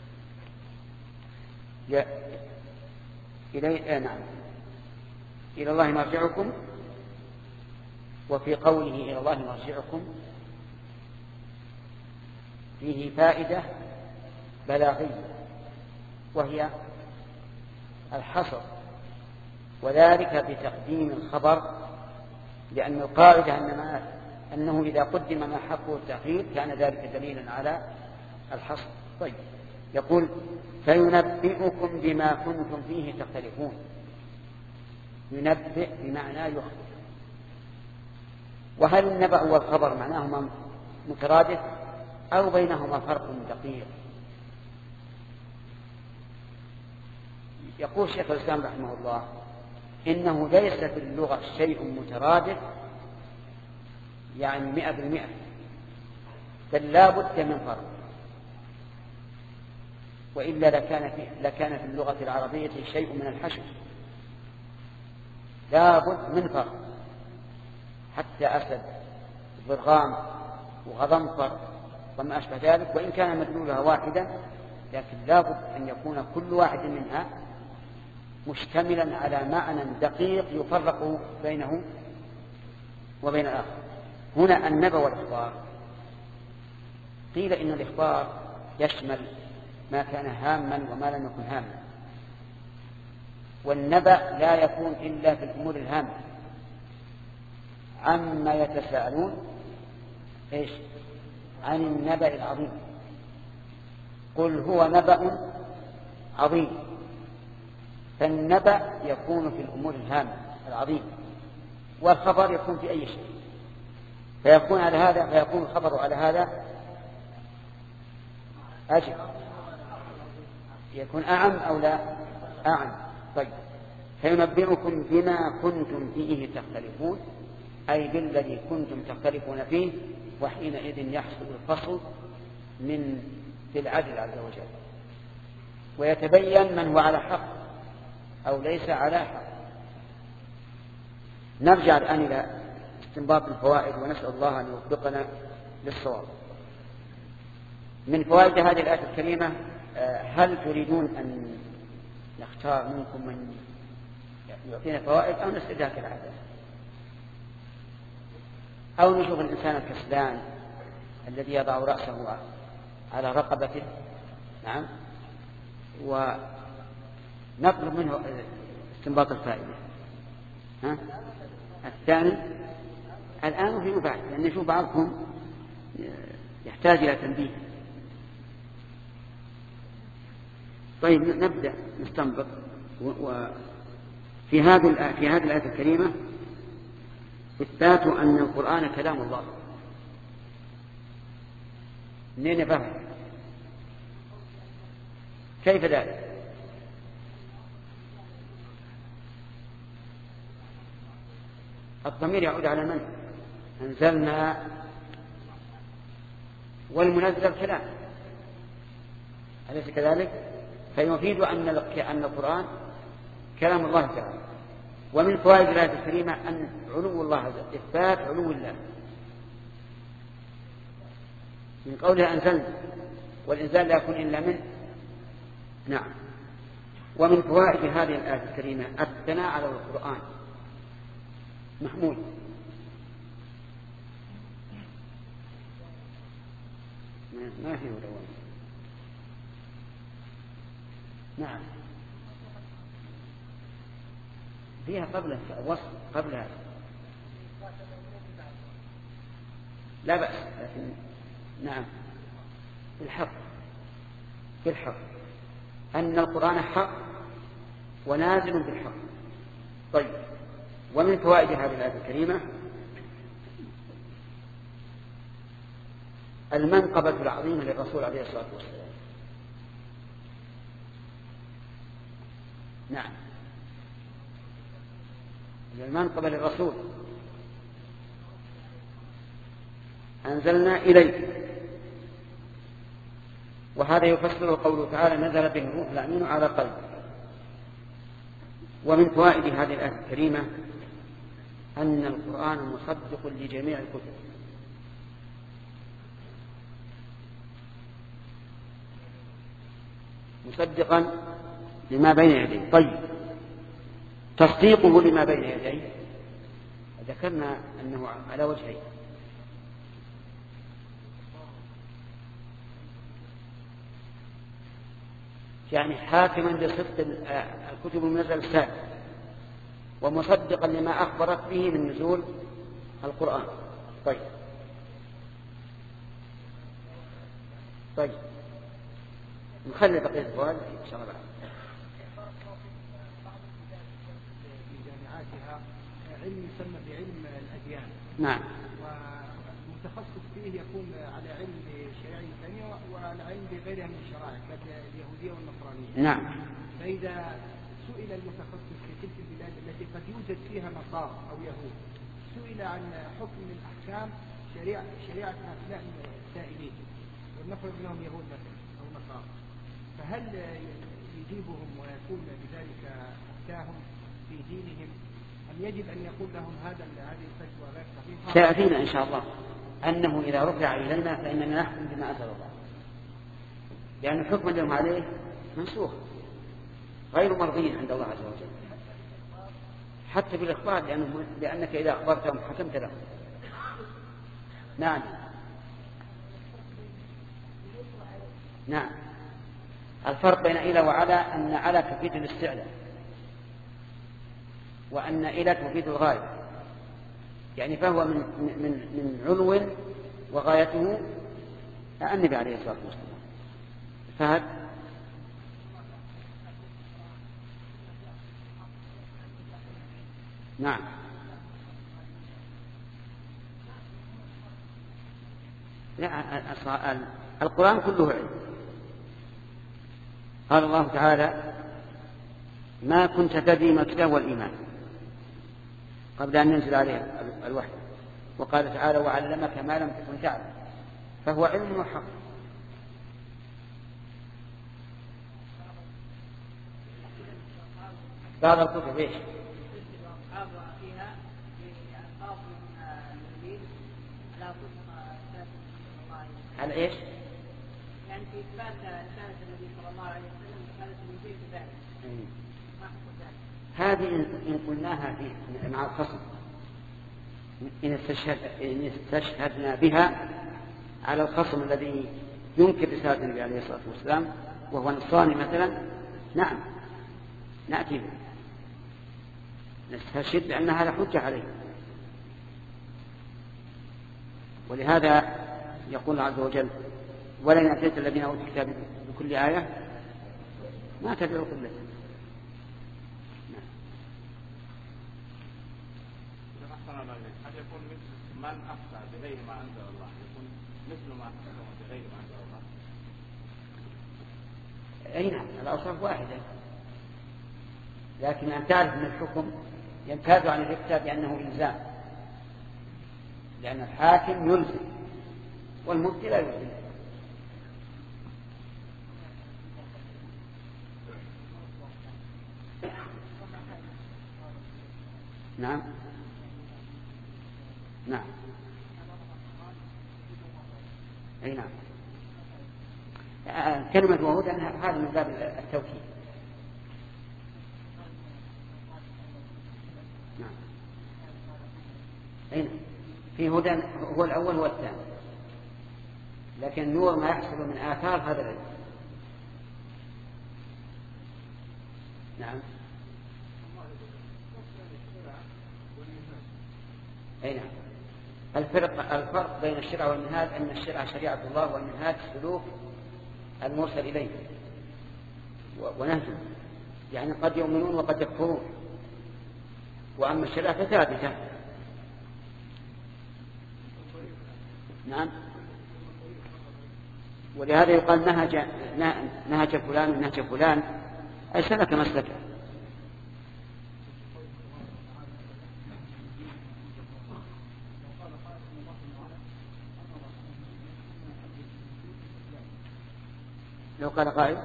S1: نعم إلى الله مرجعكم. وفي قوله إلى الله مرجعكم فيه فائدة بلاغية، وهي الحصر وذلك بتقديم الخبر، لأن القاعدة أنه إذا قدم ما حقه التأخير كان ذلك دليلا على الحصر. طيب، يقول فينبئكم بما كنتم فيه تختلفون. ينبئ بمعنى يخبر. وهل النبأ والخبر معناهما مترادف أو بينهما فرق دقيق؟ يقول شيخ الإسلام رحمه الله إنه ليس في اللغة شيء مترادف يعني 100%، بل لا بد من فرق، وإلا لكان في اللغة العربية شيء من الحشو. لا بد من فرق، حتى أسد ضرغام وغضنفر وما أشبه ذلك، وإن كان مدلولها واحدا لكن لا بد أن يكون كل واحد منها مشتملا على معنى دقيق يفرق بينه وبين الآخر. هنا النبأ والإخبار، قيل إن الإخبار يشمل ما كان هاما وما لم يكن هاما، والنبأ لا يكون إلا في الأمور الهامة. عما يتساءلون إيش؟ عن النبأ العظيم. قل هو نبأ عظيم. فالنبأ يكون في الأمور الهامة العظيمة، والخبر يكون في أي شيء، فيكون الخبر على هذا أجل، يكون أعم أو لا أعم. طيب، فينبئكم بما كنتم فيه تختلفون، أي بالذي كنتم تختلفون فيه، وحينئذ يحصل الفصل في العدل عز وجل، ويتبين من هو على حق أو ليس على حق. نرجع الآن إلى استنباط الفوائد، ونسأل الله أن يوفقنا للصواب. من فوائد هذه الآية الكريمة، هل تريدون أن نختار منكم من يعطينا فوائد أو نسردها كالعادة، أو نشوف الإنسان الكسلان الذي يضع رأسه على رقبته، نعم، ونطلب منه استنباط الفائدة. الثاني الآن وفيما بعد، لأن نشوف بعضكم يحتاج إلى تنبيه. طيب، نبدأ نستنبط. وفي هذه الآية الكريمة إثبات أن القرآن كلام الله. منين نفهم؟ كيف ذلك؟ الضمير يعود على من؟ أنزلنا، والمنزل كلام، أليس كذلك؟ فيفيد أن القرآن كلام الله تعالى. ومن فوائد الآية الكريمة أن علو الله، إثبات علو الله من قوله أنزلنا، والإنزال لا يكون إلا منه. نعم. ومن فوائد هذه الآية الكريمة الثناء على القرآن محمود. ما فيه دوام. نعم، فيها قبل وصف قبلها لا بأس، لكن نعم بالحق أن القرآن حق ونازل بالحق. طيب، ومن فوائد هذه الآية الكريمة المنقبة العظيمة للرسول عليه الصلاة والسلام. نعم، المنقبة للرسول. أنزلنا إليك، وهذا يفسر قوله تعالى نزل به الروح الأمين على قلبك. ومن فوائد هذه الآية الكريمة أن القرآن مصدق لجميع الكتب، مصدقا لما بين يديه. طيب، تصديقه لما بين يديه ذكرنا أنه على وجهين. يعني حاكما بصدق الكتب المنزلة السابقة، ومصدقا لما أخبرت به من نزول القرآن. طيب نخلي بقية الفوائد إن شاء الله.
S3: في جامعاتها علم يسمى بعلم الأديان.
S1: نعم.
S3: والمتخصص فيه يكون على علم بشريعة ثانية وعلى علم بغيرها من الشرائع كاليهودية والنصرانية.
S1: نعم.
S3: فإذا سئل المتخصص في تلك البلاد التي قد يوجد فيها نصارى أو يهود سئل عن حكم من أحكام شريعة هؤلاء السائلين ونفرض لهم يهود مثلا أو نصارى، فهل يجيبهم ويكون بذلك أفتاهم في دينهم أم يجب أن يقول لهم هذه الفتوى غير صحيحة؟
S1: سيأتينا إن شاء الله أنه إذا رفع إلينا فإننا نحكم بما أنزل الله، لأن الحكم لهم عليه منسوخ غير مرضي عند الله عز وجل حتى بالإخبار، لأنك إذا أخبرتهم حكمت لهم. نعم. نعم. الفرق بين إلى وعلى أن على تفيد الاستعلاء وأن إلى تفيد الغاية، يعني فهو من علو وغايته النبي عليه الصلاة والسلام. فهد. نعم. لا، القرآن كله علم. قال الله تعالى: ما كنت تدري ما الكتاب والإيمان قبل أن ينزل عليه الوحي. وقال تعالى: وعلمك ما لم تكن تعلم. فهو علم وحق. بعض الكتب ايش؟ على ايش؟
S4: يعني في إثبات رسالة النبي صلى الله عليه وسلم رسالة الإنجيل كذلك.
S1: هذه إن قلناها مع الخصم إن استشهدنا بها على الخصم الذي ينكر رسالة النبي عليه الصلاة والسلام وهو نصراني مثلا، نعم نأتي به نستشهد بأن هذا حجة عليه. ولهذا يقول الله عز وجل: ولئن أتيت الذين أوتوا الكتاب بكل آية ما تبعوا قبلته.
S5: قد يكون مثل من أفتى بغير ما أنزل الله، يكون مثل ما أفتى بغير ما أنزل الله.
S1: أي نعم، الأوصاف واحدة، لكن أن تعرف أن الحكم يمتاز عن الإفتاء بأنه إلزام، لأن الحاكم يلزم والمفتي لا يلزم. نعم. نعم. أي نعم. كلمة وهدى هذا من باب التوكيد. نعم. أي نعم. في هدى هو الأول هو الثاني، لكن نور ما يحصل من آثار هذا العلم. نعم. أي نعم. الفرق بين الشرع والمنهاج أن الشرع شريعة الله والمنهاج سلوك المرسل إليه ونهجه، يعني قد يؤمنون وقد يكفرون، وأما الشرع فثابتة. نعم. ولهذا يقال نهج فلان ونهج فلان، أي سلك مسلكه. لو قال قائل: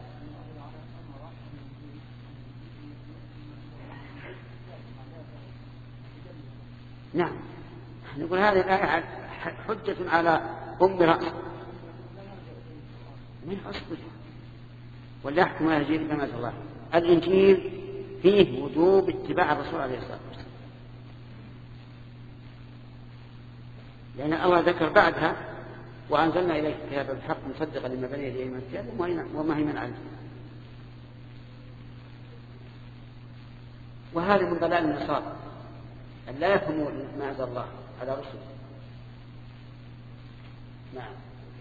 S1: نعم، نقول هذه الآية حجة على أم رأس من أصله، ولا يحكم على الإنجيل كما قال الله. الإنجيل فيه وجوب اتباع الرسول عليه الصلاة والسلام، لأن الله ذكر بعدها: وأنزلنا إليك كتابا بالحق مصدقا لما بين يديه من الكتاب ومهيمنا عليه. وهذا من ضلال النصارى أن لا يفهموا ما أنزل الله على رسله. نعم.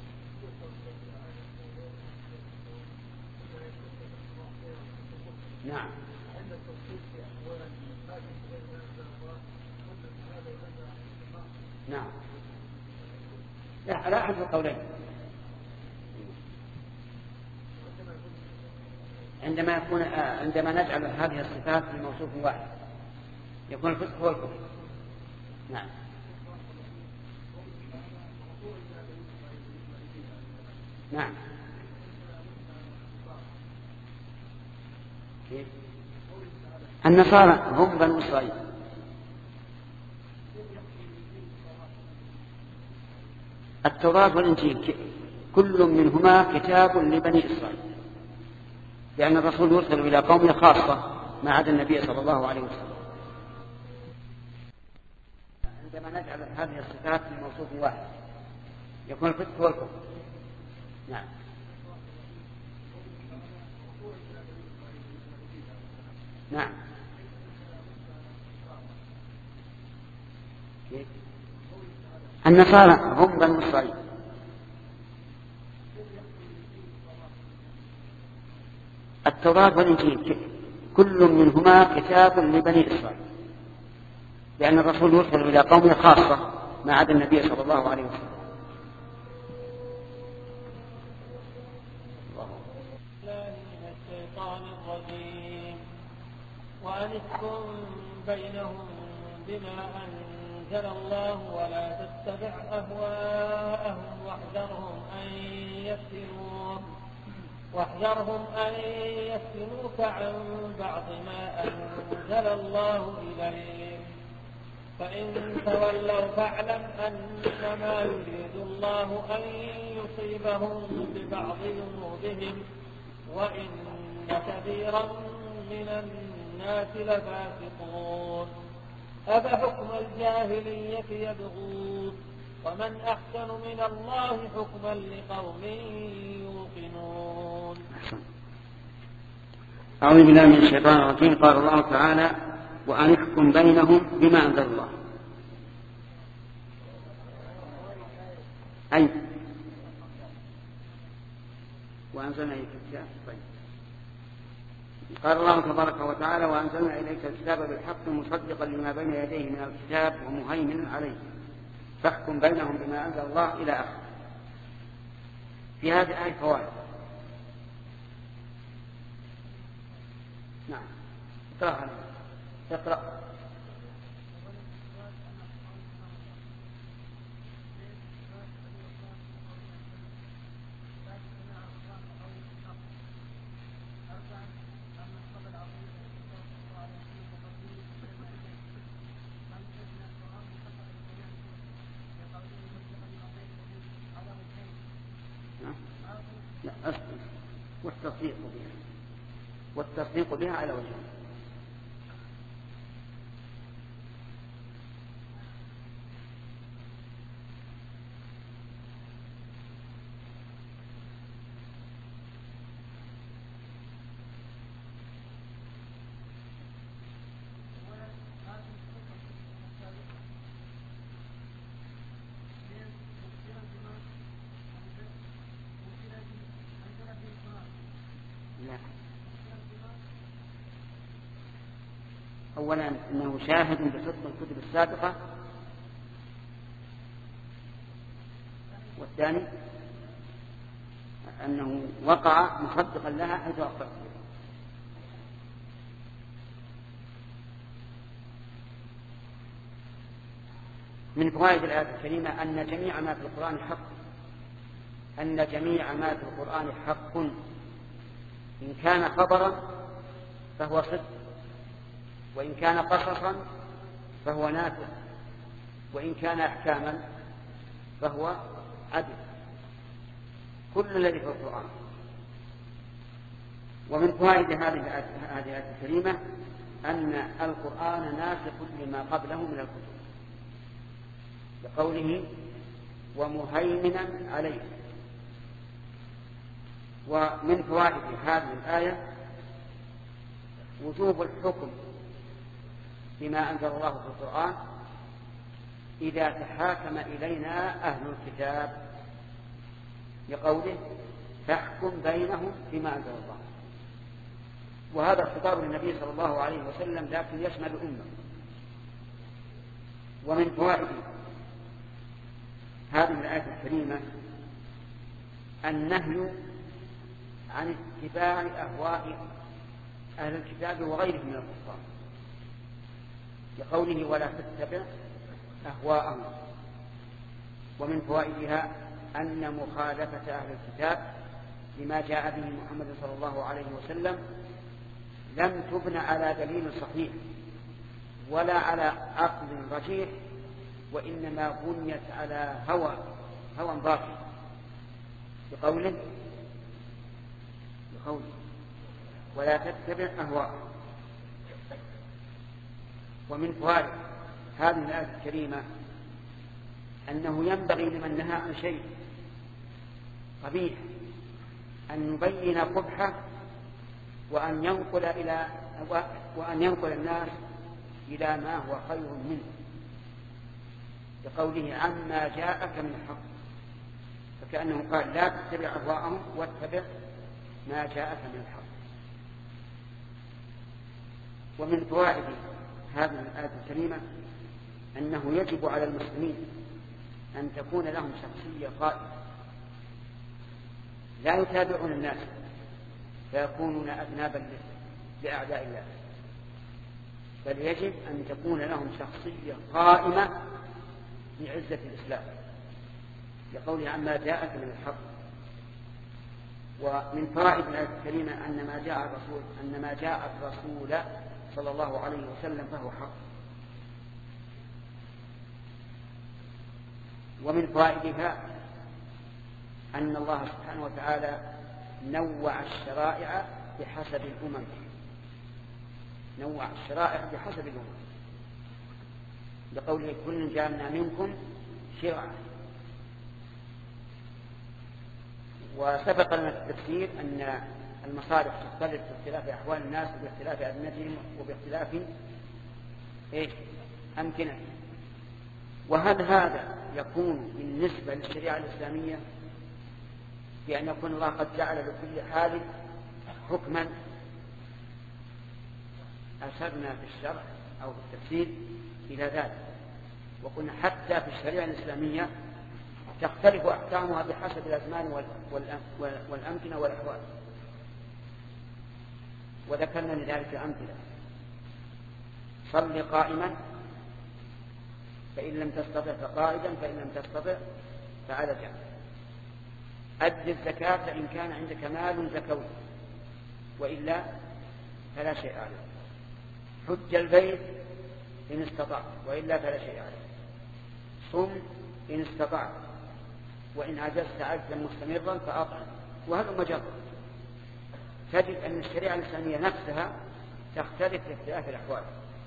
S1: نعم. نعم. لا على أحد القولين. عندما نجعل هذه الصفات لموصوف واحد يكون الفسق هو الكفر. نعم. نعم. النصارى هم بنو إسرائيل. التوراة والإنجيل كل منهما كتاب لبني إسرائيل، لأن الرسول يرسل إلى قوم خاصة ما عدا النبي صلى الله عليه وسلم. عندما نجعل هذه الصفات لموصوف واحد يكون الفسق هو الكفر. نعم. نعم. النصارى هم بنو إسرائيل. التوراة والإنجيل كل منهما كتاب لبني إسرائيل، لأن الرسول يرسل إلى قوم خاصة ما عدا النبي صلى الله عليه وسلم.
S2: من الشيطان الرجيم. وأنحكم بينهم بما أنزل الله ولا تتبع أهواءهم واحذرهم أن يفتنوك عن بعض ما أنزل الله إليك، فإن تولوا فاعلم أنما يريد الله أن يصيبهم ببعض ذنوبهم وإن كثيرا من الناس لفاسقون. أفحكم الجاهلية يبغون ومن أحسن من الله حكما لقوم يوقنون.
S1: أعوذ بالله من الشيطان الرجيم. قال الله تعالى: وأنحكم بينهم بما أنزل الله. أي وأنزلنا إليك الكتاب. قال الله تبارك وتعالى: وأنزلنا إليك الكتاب بالحق مصدقا لما بين يديه من الكتاب ومهيمنا عليه فاحكم بينهم بما أنزل الله إلى آخره. في هذه الآية فوائد. نعم. اقرأ. والتصديق بها على وجهه. أولا أنه شاهد بصدق الكتب السابقة، والثاني أنه وقع مصدقا لها حيث أخبرت. من فوائد الآية الكريمة أن جميع ما في القرآن حق، إن كان خبرا فهو صدق، وإن كان قصصا فهو نافع، وإن كان أحكاما فهو عدل. كل الذي في القرآن. ومن فوائد هذه الآية الكريمة أن القرآن ناسخ لما قبله من الكتب، بقوله ومهيمنا عليه. ومن فوائد هذه الآية وجوب الحكم بما أنزل الله في القرآن إذا تحاكم إلينا أهل الكتاب، لقوله فاحكم بينهم بما أنزل الله. وهذا الخطاب للنبي صلى الله عليه وسلم لكن يشمل الأمة. ومن فوائد هذه الآية الكريمة النهي عن اتباع أهواء أهل الكتاب وغيرهم من الكفار، لقوله ولا تتبع أهواءهم. ومن فوائدها أن مخالفة أهل الكتاب لما جاء به محمد صلى الله عليه وسلم لم تبن على دليل صحيح ولا على عقل رجيح، وإنما بنيت على هوى باطل، بقوله ولا تتبع أهواءهم. ومن فوائد هذه الآية الكريمة أنه ينبغي لمن نهى عن شيء قبيح أن يبين قبحه وأن ينقل الناس إلى ما هو خير منه، بقوله عما جاءك من الحق، فكأنه قال لا تتبع أهواءهم واتبع ما جاءك من الحق. ومن فوائد هذه الآية الكريمة أنه يجب على المسلمين أن تكون لهم شخصية قائمة، لا يتابعون الناس فيكونون أذنابا لأعداء الله، بل يجب أن تكون لهم شخصية قائمة بعزة الإسلام، لقوله عما جاءك من الحق. ومن فوائد الآية الكريمة أن ما جاء الرسول صلى الله عليه وسلم فهو حق. ومن فوائدها أن الله سبحانه وتعالى نوع الشرائع بحسب الأمم، بقوله كل جعلنا منكم شرعا. وسبق لنا في التفسير أن المصالح تختلف باختلاف أحوال الناس وباختلاف أدنتهم وباختلاف أمكنتهم. وهل هذا يكون بالنسبة للشريعة الإسلامية بأن يكون الله قد جعل لكل حال حكما؟ أشرنا في الشرع أو في التفسير إلى ذلك، وقلنا حتى في الشريعة الإسلامية تختلف أحكامها بحسب الأزمان والأمكنة والأحوال، وذكرنا لذلك أمثلة: صل قائما فإن لم تستطع فقائدا، فإن لم تستطع فعلى جنب، أد الزكاة فإن كان عندك مال زكوي وإلا فلا شيء عليه، حج البيت إن استطعت وإلا فلا شيء عليه، صم إن استطعت وإن عجزت عجزا مستمرا فأطعم، وهذا مجرد. تجد أن الشريعة الإسلامية نفسها تختلف باختلاف الأحوال.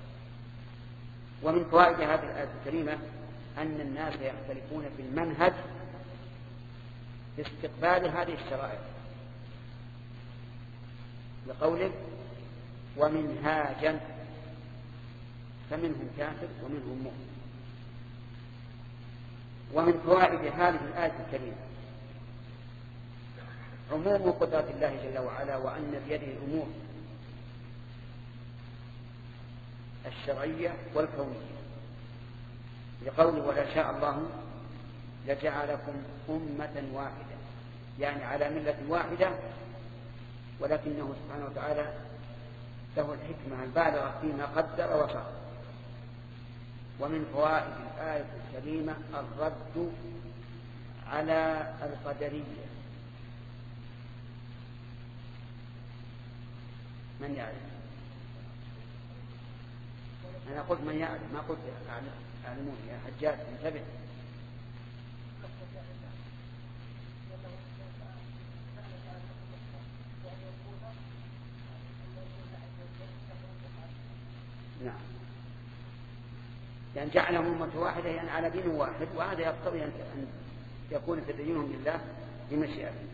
S1: ومن فوائد هذه الآية الكريمة أن الناس يختلفون في المنهج في استقبال هذه الشرائع، لقوله ومنهاجا، فمنهم كافر ومنهم مؤمن. ومن فوائد هذه الآية الكريمة عموم قدرة الله جل وعلا، وأن بيده الأمور الشرعية والكونية، لقوله ولا شاء الله لجعلكم أمة واحدة، يعني على ملة واحدة، ولكنه سبحانه وتعالى له الحكمة البالغة فيما قدر وشاء. ومن فوائد الآية الكريمة الرد على القدرية. من يعرف؟ أنا قلت من يعرف، ما قلت أعلمون يا حجاج، انتبه. نعم، لأن جعلهم أمة واحدة يعني على دين واحد، وهذا يقتضي أن يكون تدينهم لله بمشيئته.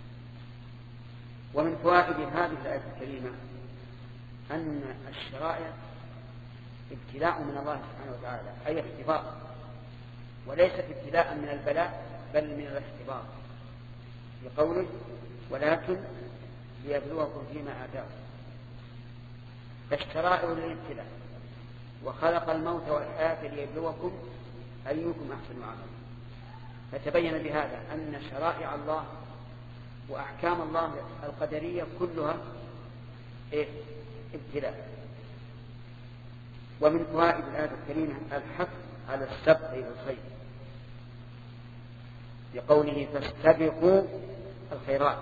S1: ومن فوائد هذه الآية الكريمة أن الشرائع ابتلاء من الله سبحانه وتعالى، أي اختبار، وليست ابتلاء من البلاء بل من الاختبار، بقوله ولكن ليبلوكم فيما آتاكم. فالشرائع للابتلاء، وخلق الموت والحياة ليبلوكم أيكم أحسن عملا. فتبين بهذا أن شرائع الله وأحكام الله القدرية كلها ابتلاء. ومن فوائد الآية الكريمة الحث على السبق إلى الخير، بقوله فاستبقوا الخيرات،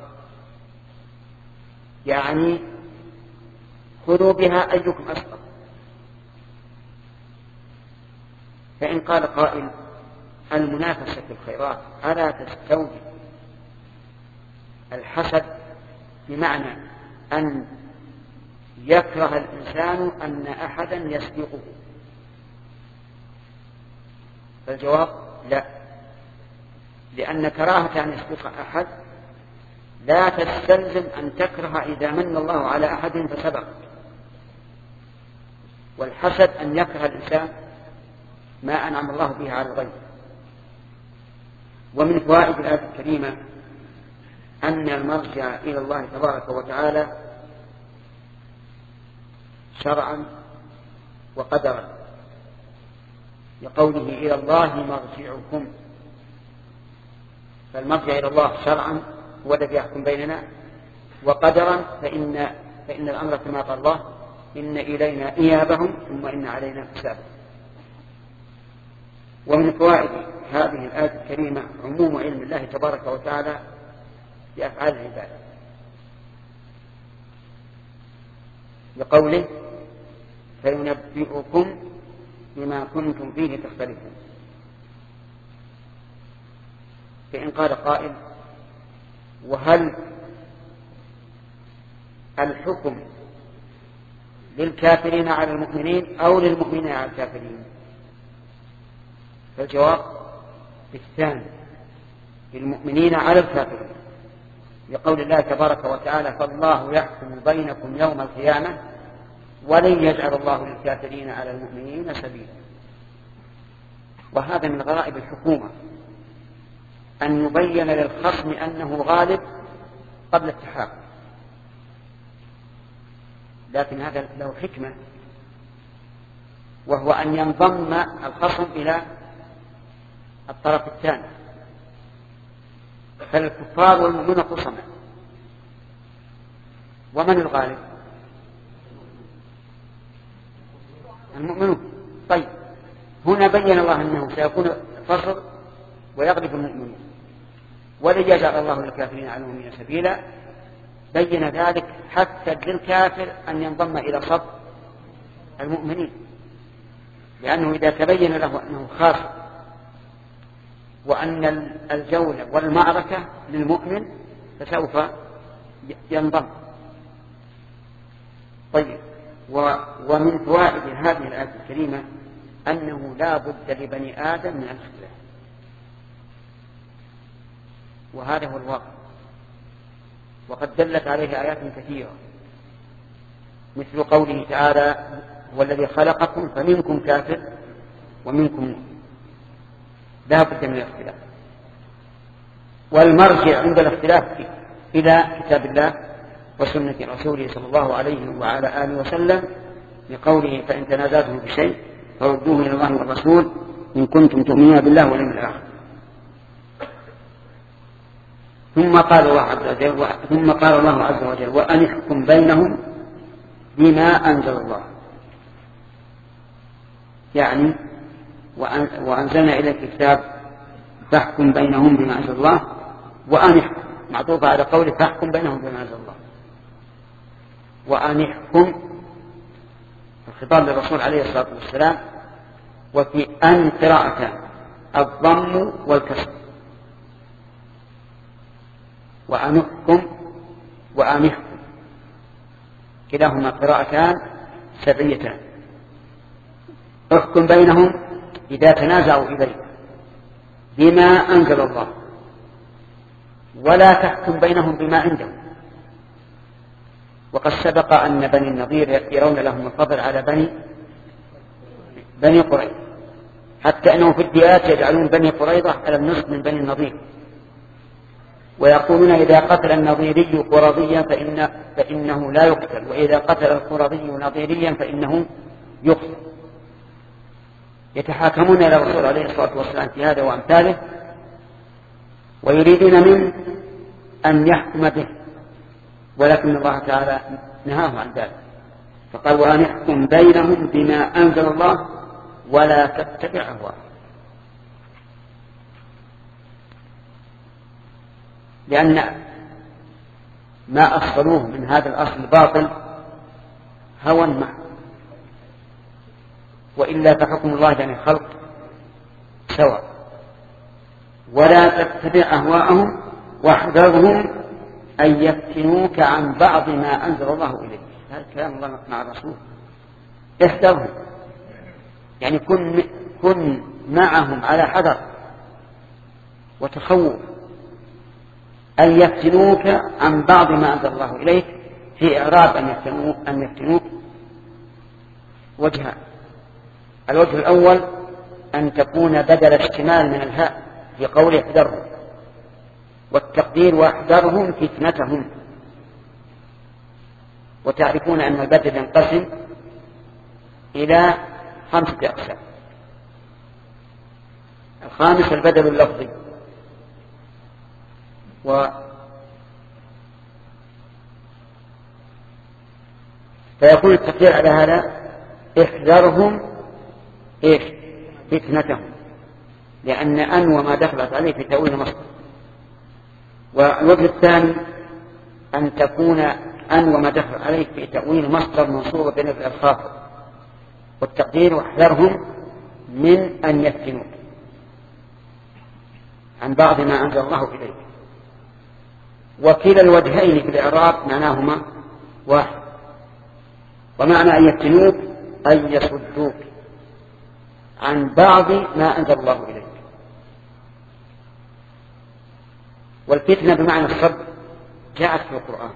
S1: يعني خذوا بها أيكم أسبق. فإن قال قائل المنافسة في الخيرات ألا تستوجب الحسد، بمعنى أن يكره الإنسان أن أحدا يسبقه؟ فالجواب لا، لأن كراهة أن يسبق أحد لا تستلزم أن تكره إذا من الله على أحد فسبق. والحسد أن يكره الإنسان ما أنعم الله به على الغير. ومن فوائد الآية الكريمة أن المرجع إلى الله تبارك وتعالى شرعا وقدرا، لقوله إلى الله مرجعكم. فالمرجع إلى الله شرعا هو الذي يحكم بيننا، وقدرا فإن الأمر كما قال الله إن إلينا إيابهم ثم إن علينا حسابهم. ومن فوائد هذه الآية الكريمة عموم علم الله تبارك وتعالى بأفعال العباد، لقوله فينبئكم بما كنتم فيه تختلفون. فإن قال قائل وهل الحكم للكافرين على المؤمنين أو للمؤمنين على الكافرين؟ فالجواب بالثاني، للمؤمنين على الكافرين، لقول الله تبارك وتعالى فالله يحكم بينكم يوم القيامة ولن يجعل الله للكافرين على المؤمنين سبيلا. وهذا من غرائب الحكومة أن يبين للخصم أنه غالب قبل التحاكم، لكن هذا له حكمة، وهو أن ينضم الخصم إلى الطرف الثاني. فالكفار والمؤمنون خصما، ومن الغالب؟ المؤمنون. طيب هنا بين الله أنه سيكون فصل ويغلب المؤمنون، ولن يجعل الله للكافرين على المؤمنين سبيلا. بين ذلك حتى للكافر أن ينضم إلى صف المؤمنين، لأنه إذا تبين له أنه خاسر وأن الجولة والمعركة للمؤمن فسوف ينضم. طيب ومن فوائد هذه الآية الكريمة أنه لا بد لبني آدم من الاختلاف، وهذا هو الواقع، وقد دلت عليه آيات كثيرة، مثل قوله تعالى هو الذي خلقكم فمنكم كافر ومنكم مؤمن. لا بد من الاختلاف، والمرجع عند الاختلاف إلى كتاب الله وسنة رسوله صلى الله عليه وعلى آله وسلم، لقوله فإن تنازعتم بشيء فردوه إلى الله والرسول إن كنتم تؤمنون بالله واليوم الآخر. ثم قال الله عز وجل وأن احكم بينهم بما أنزل الله، يعني وأنزلنا إلى الكتاب فاحكم بينهم بما أنزل الله، وأن احكم معطوفة على قوله فاحكم بينهم بما أنزل الله. وأن احكم الخطاب للرسول عليه الصلاة والسلام، وفي أن قراءتان الضم والكسر، وأن احكم وأن احكم كلاهما قراءتان سبعيتان. احكم بينهم إذا تنازعوا إليك بما أنزل الله، ولا تحكم بينهم بما عندهم. وقد سبق أن بني النضير يرون لهم الفضل على بني بني قريظة، حتى أنه في الديات يجعلون بني قريظة على النصف من بني النضير، ويقولون إذا قتل النضيري قرظيا فإنه لا يقتل، وإذا قتل القرظي نضيريا فإنه يقتل. يتحاكمون إلى الرسول عليه الصلاة والسلام في هذا وأمثاله، ويريدون منه أن يحكم به، ولكن الله تعالى نهاه عن ذلك، فقال وأن يحكم بينهم بما أنزل الله ولا تتبع أهواءهم، لأن ما أصلوه من هذا الأصل الباطل هوى معه، وإلا فحكم الله بين الخلق سواء. ولا تتبع أهواءهم واحذرهم أن يفتنوك عن بعض ما أنزل الله إليك. هذا كلام الله مع الرسول، احذرهم، يعني كن معهم على حذر وتخوف أن يفتنوك عن بعض ما أنزل الله إليك، في إعراب أن يفتنوك وجهان. الوجه الأول أن تكون بدل اشتمال من الهاء في قول احذرهم، والتقدير واحذرهم فتنتهم. وتعرفون أن البدل ينقسم إلى 5 أقسام. الخامس البدل اللفظي، فيكون التقدير على هذا احذرهم ايش فتنتهم، لأن أن وما دخلت عليه في تأويل مصدر. والوجه الثاني أن تكون أن وما دخل عليه في تأويل مصدر منصوب بنفع الخافض، والتقدير واحذرهم من أن يفتنوك عن بعض ما أنزل الله إليك. وكلا الوجهين في الإعراب معناهما واحد، ومعنى أن يفتنوك أن يصدوك عن بعض ما أنزل الله إليك. والفتنة بمعنى الصد جاءت في القرآن،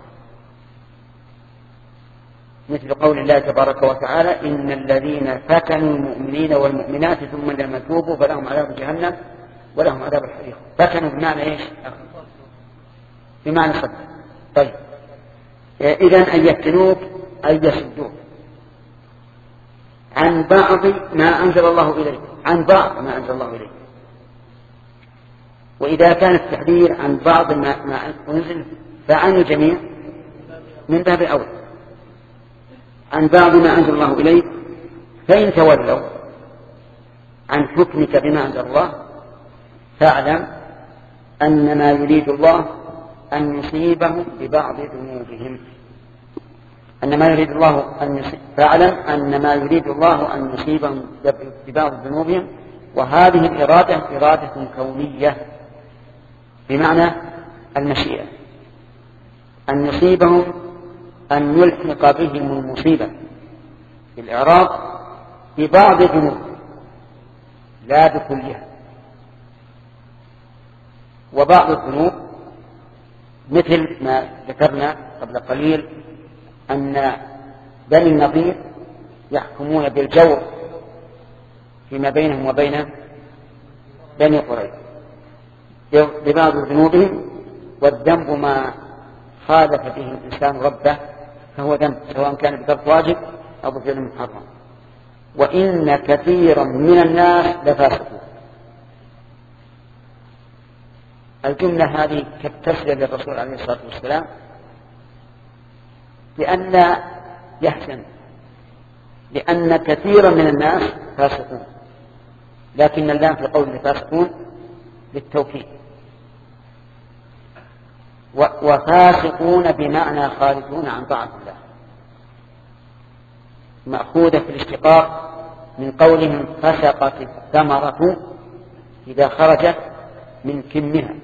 S1: مثل قول الله تبارك وتعالى إن الذين فتنوا المؤمنين والمؤمنات ثم لم يتوبوا فلهم عذاب جهنم ولهم عذاب الحريق. فتنوا بمعنى إيش؟ بمعنى صد. طيب إذن أن يفتنوك أن يصدوك عن بعض ما أنزل الله إليك، عن بعض ما أنزل الله إليك. وإذا كان التحذير عن بعض ما أنزل فعن الجميع من باب أول، عن بعض ما أنزل الله إليك. فإن تولوا عن حكمك بما أنزل الله فاعلم أن ما يريد الله أن يصيبهم ببعض ذنوبهم. فاعلم أن ما يريد الله أن يصيبهم ببعض ذنوبهم. وهذه الإرادة إرادة كونية بمعنى المشيئة، أن يصيبهم أن يلحق بهم المصيبة بالإعراض ببعض ذنوب لا بكلها. وبعض الذنوب مثل ما ذكرنا قبل قليل أن بني النضير يحكمون بالجور فيما بينهم وبين بني قريظة ببعض ذنوبهم، والذنب ما خالف به الإنسان ربه فهو ذنب، سواء كان بترك واجب أو بفعل محرم. وإن كثيرا من الناس لفاسقون. الجملة هذه كالتسلية للرسول عليه الصلاة والسلام لأن يحسن، لأن كثيرا من الناس فاسقون، لكن اللام في قول الفاسقون للتوكيد. وفاسقون بمعنى خارجون عن طاعة الله، مأخوذة في الاشتقاق من قولهم فسقت الثمرة إذا خرجت من كمها.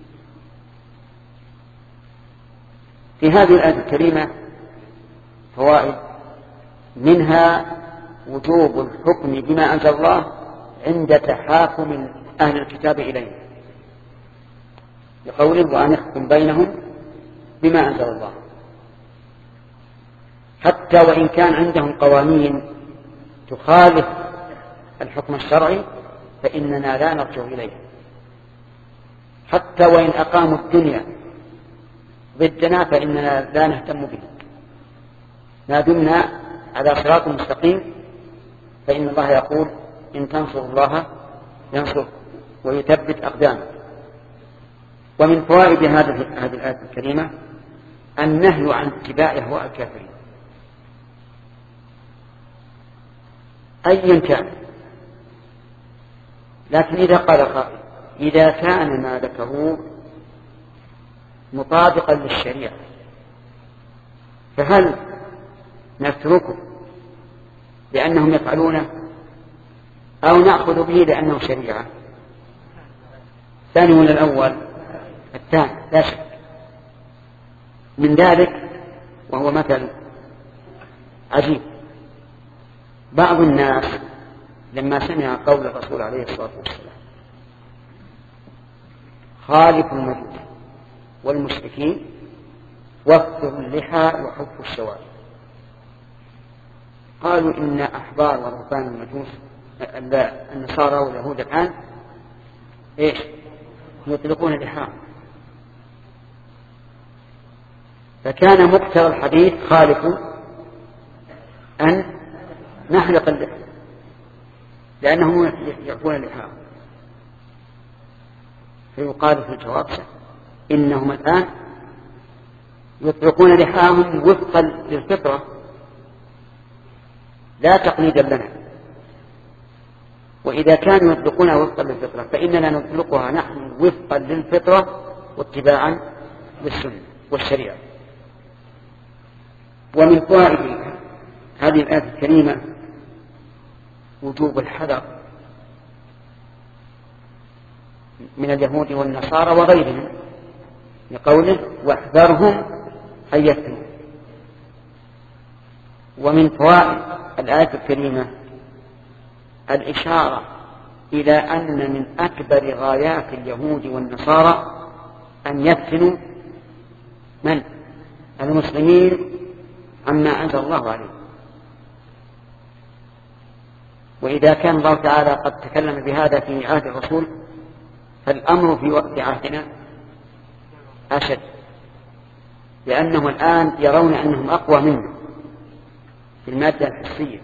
S1: في هذه الآية الكريمة فوائد، منها وجوب الحكم بما أنزل الله عند تحاكم أهل الكتاب إليه، بقوله وأن يحكم بينهم بما أنزل الله، حتى وإن كان عندهم قوانين تخالف الحكم الشرعي فإننا لا نرجع إليه، حتى وإن أقاموا الدنيا ضدنا فإننا لا نهتم به، ما دمنا على صراط مستقيم، فإن الله يقول إن تنصروا الله ينصر ويثبت أقدامه. ومن فوائد هذه الآية الكريمة النهي عن اتباع أهواء الكافرين أيا كان. لكن إذا قال قائل إذا كان ما ذكروه مطابقا للشريعة فهل نتركه لأنهم يفعلونه أو نأخذ به لأنه شريعة؟ الثاني ولا الأول؟ الثاني لا شك. من ذلك وهو مثل عجيب، بعض الناس لما سمع قول الرسول عليه الصلاة والسلام خالف المجوس والمشركين وفر اللحى وحف الشوارب، قالوا إن أحبار ورهبان المجوس النصارى واليهود الآن إيش يطلقون اللحى، فكان مقتضى الحديث خالف أن نحلق اللحى لأنهم يعفون اللحى. فيقال في الجواب إنهم الآن يطلقون لحاهم وفقا للفطرة لا تقليدا لنا، وإذا كانوا يطلقونها وفقا للفطرة فإننا نطلقها نحن وفقا للفطرة واتباعا للسنة والشريعة. ومن فوائد هذه الآية الكريمة وجوب الحذر من اليهود والنصارى وغيرهم لقوله واحذرهم أن يفتنوا. ومن فوائد الآية الكريمة الإشارة إلى أن من أكبر غايات اليهود والنصارى أن يفتنوا من؟ المسلمين عما أنزل الله عليه. وإذا كان الله تعالى قد تكلم بهذا في عهد الرسول فالأمر في وقت عهدنا أشد، لأنهم الآن يرون أنهم أقوى منا في المادة الحسية،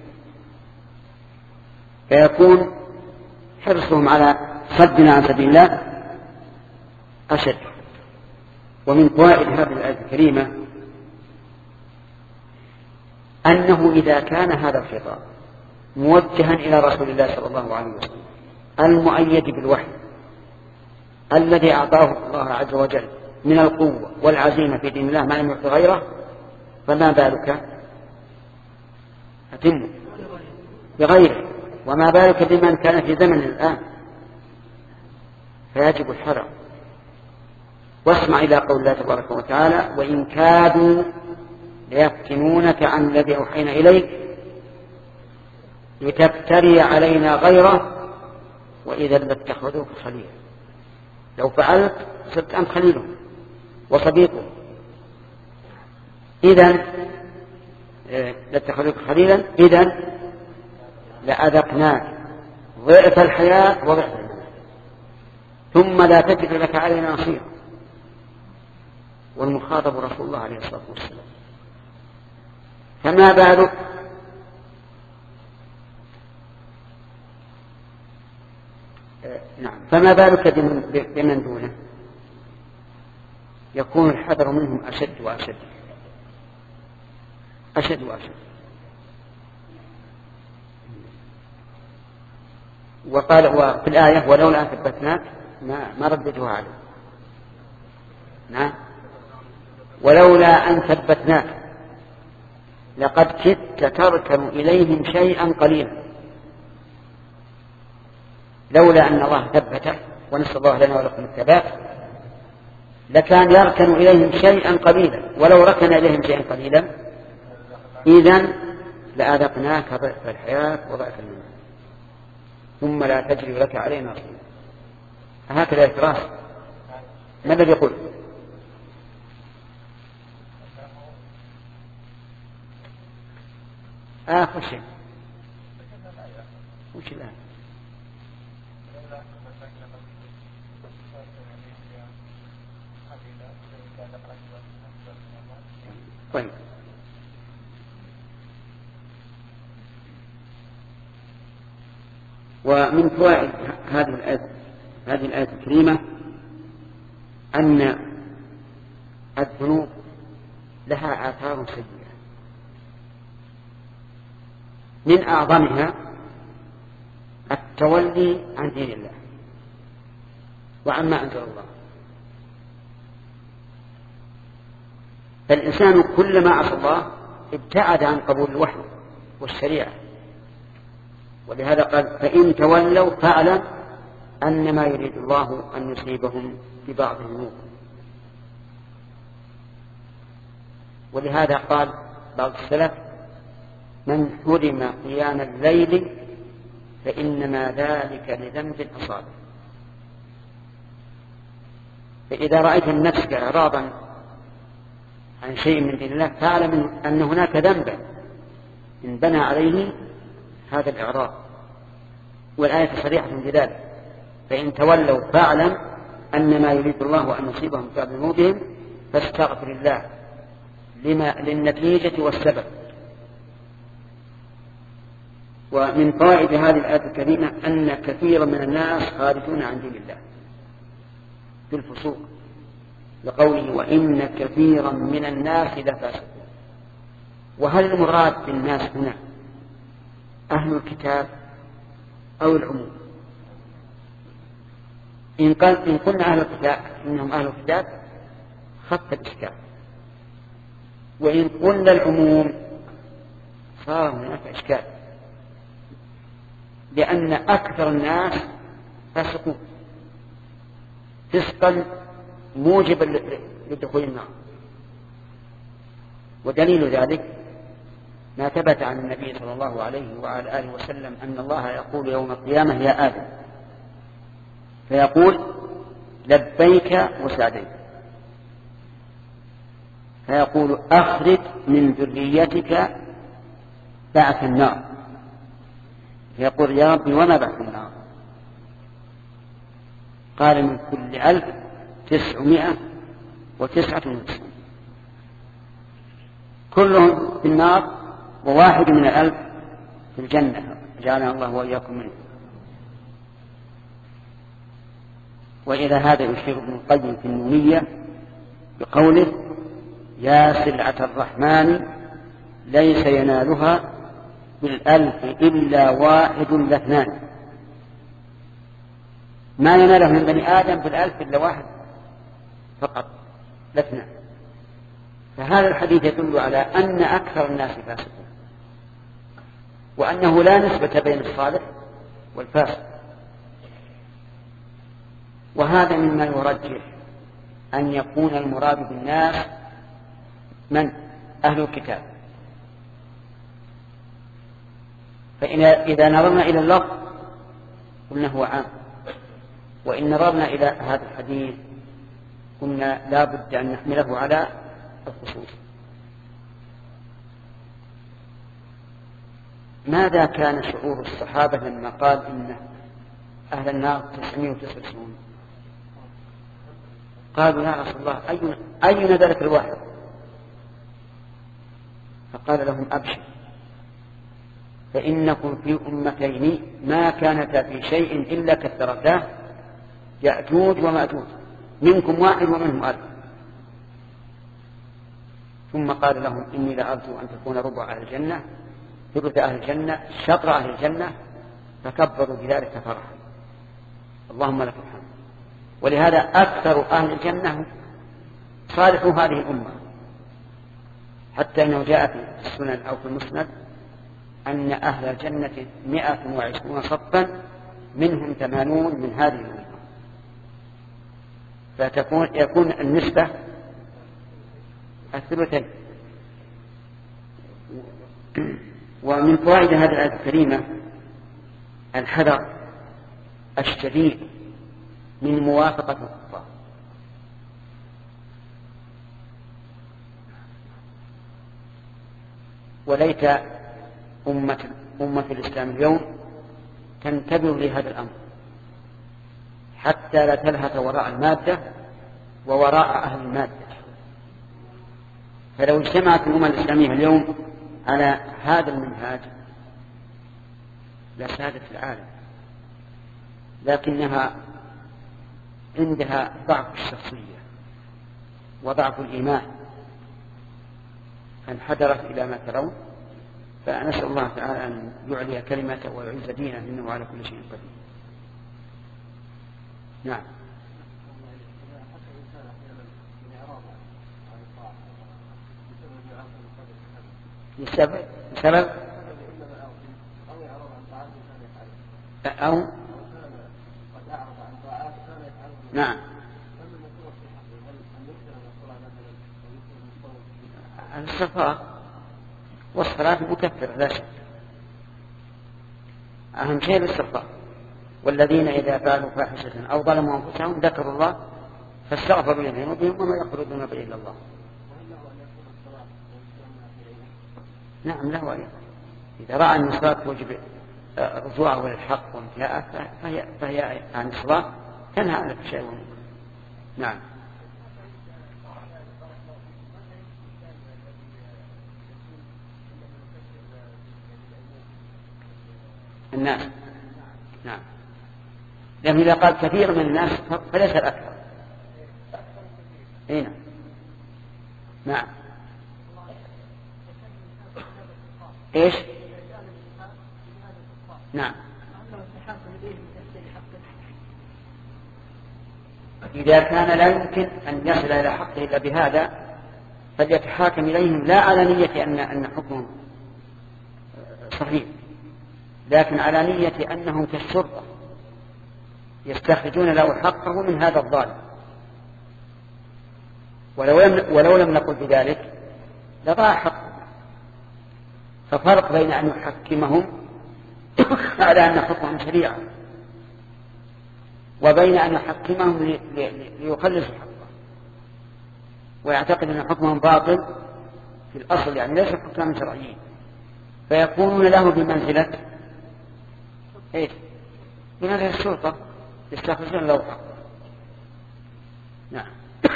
S1: فيكون حرصهم على صدنا عن سبيل الله أشد. ومن فوائد هذه الآية الكريمة أنه إذا كان هذا الخطاب موجها إلى رسول الله صلى الله عليه وسلم المؤيد بالوحي الذي أعطاه الله عز وجل من القوة والعزيمة في دين الله ما لم يعط غيره، فما بالك أتم بغيره، وما بالك بمن كان في زمن الآن، فيجب الحذر. واسمع إلى قول الله تبارك وتعالى وإن كادوا ليفتنونك عن الذي أوحينا إليك لتفتري علينا غيره وإذا لاتخذوك خليلا. لو فعلت صرت أنت خليله وصديقه، إذن لاتخذوك خليلا إذن لأذقناك ضعف الحياة وضعف الموت ثم لا تجد لك علينا نصيرا. والمخاطب رسول الله عليه الصلاة والسلام، فما بالك فما بالك بمن دونه؟ يكون الحذر منهم أشد وأشد أشد وأشد. وقال في الآية ولولا أن ثبتناك ما رددوها عليه. نعم ولولا أن ثبتناك لقد كدت تركن إليهم شيئا قليلا. لولا أن الله ثبته ونسأل الله لنا ولكم الثبات لكان يركن إليهم شيئا قليلا، ولو ركن إليهم شيئا قليلا إذن لأذقناك ضعف الحياة وضعف الموت ثم لا تجري لك علينا نصيرا. هكذا إكراه. ما الذي يقول؟ آخر شيء وش الآن؟ طيب. ومن فوائد هذه الآية الكريمة أن الذنوب لها آثار سيئة، من أعظمها التولي عن دين الله وعما أنزل الله. فالإنسان كلما عصى الله ابتعد عن قبول الوحي والشريعة، ولهذا قال فإن تولوا فاعلم أنما يريد الله أن يصيبهم ببعض ذنوبهم. ولهذا قال بعض السلف من حرم قيام الليل فإنما ذلك لذنب أصابه. فإذا رأيت النفس إعراضا عن شيء من دين الله فاعلم أن هناك ذنبا إن بنى عليه هذا الإعراض، والآية صريحة بذلك. فإن تولوا فاعلم أنما يريد الله أن يصيبهم بذنوبهم فاستغفر الله للنتيجة والسبب. ومن فوائد هذه الآية الكريمة أن كثيرا من الناس خارجون عن دين الله بالفسوق، لقوله وإن كثيرا من الناس لفاسقون. وهل المراد بالناس هنا أهل الكتاب أو العموم؟ إن قلنا أهل الكتاب إنهم أهل الكتاب خف الإشكال، وإن قلنا العموم صار هناك إشكال، لأن أكثر الناس فاسقون فسقا موجبا لدخول النار. ودليل ذلك ما ثبت عن النبي صلى الله عليه وعلى آله وسلم أن الله يقول يوم القيامة يا آدم، فيقول لبيك وسعديك، فيقول أخرج من ذريتك بعث النار، فيقول يا ربي وما بعث النار؟ قال من كل 1999 كلهم في النار وواحد من 1000 في الجنة، جعلنا الله وإياكم منه. وإلى هذا يشير ابن القيم في النونية بقوله يا سلعة الرحمن ليس ينالها بال1000 إلا واحد لاثنان، ما يناله من بني آدم بال1000 إلا واحد فقط لاثنان. فهذا الحديث يدل على أن أكثر الناس فاسقون، وأنه لا نسبة بين الصالح والفاسق. وهذا مما يرجح أن يكون المراد بالناس من أهل الكتاب. فإذا نظرنا إلى اللفظ قلنا هو عام، وإن نظرنا إلى هذا الحديث قلنا لا بد أن نحمله على الخصوص. ماذا كان شعور الصحابة لما قال إن أهل النار 999؟ قالوا يا رسول الله أين ذلك الواحد؟ فقال لهم أبشر، فإنكم في أمتين ما كانتا في شيء إلا كثرتاه، يأجوج ومأجوج، منكم واحد ومنهم 1000. ثم قال لهم إني لأرجو أن تكون ربع أهل الجنة، ثلث أهل الجنة، شطر أهل الجنة، فكبروا بذلك فرحا. اللهم لك الحمد. ولهذا أكثر أهل الجنة صالحوا هذه الأمة، حتى أنه جاء في السنن أو في المسند أن أهل الجنة 120 صفا منهم 80 من هذه الأمة، يكون النسبة الثلثين. ومن فوائد هذه الآية الكريمة الحذر الشديد من موافقة الكفار. وليت أمة الإسلام اليوم تنتبه لهذا الأمر، حتى لا تلهث وراء المادة ووراء أهل المادة. فلو اجتمعت الأمة الإسلامية اليوم على هذا المنهاج لسادت العالم، لكنها عندها ضعف الشخصية وضعف الإيمان فانحدرت إلى ما ترون. فنسأل الله تعالى أن يعلي كلمته ويعز دينه إنه على كل شيء قدير. نعم. بسبب أو نعم الصفاء والصلاة مكفرة لا شك، أهم شيء الصفاء. والذين إذا فعلوا فاحشة أو ظلموا أنفسهم ذكروا الله فاستغفروا لذنوبهم وما يغفر الذنوب إلا الله. نعم له أيضا إذا رأى أن الصلاة توجب رجوعه للحق وانتهاءه فهي عن الصلاة تنهى عن الفحشاء والمنكر. نعم. الناس نعم، لكن إذا قال كثير من الناس فليس الأكثر. نعم نعم. إيش؟ نعم. إذا كان لا يمكن أن يصل إلى حقه إلا بهذا فليتحاكم إليهم لا على نية أن حكمهم صحيح، لكن على نية أنهم كالشرطة يستخرجون له حقه من هذا الظالم. ولو لم نقل بذلك لضاع حقه. ففرق بين أن يحكمهم على أن حكمهم شريعة وبين أن يحكمهم ليخلصوا حقه ويعتقد أن حكمهم باطل في الأصل، يعني ليس حكما شرعيين، فيكونون له بمنزلة إيه؟ بمنزلة الشرطة يستخرجون له حقه. نعم.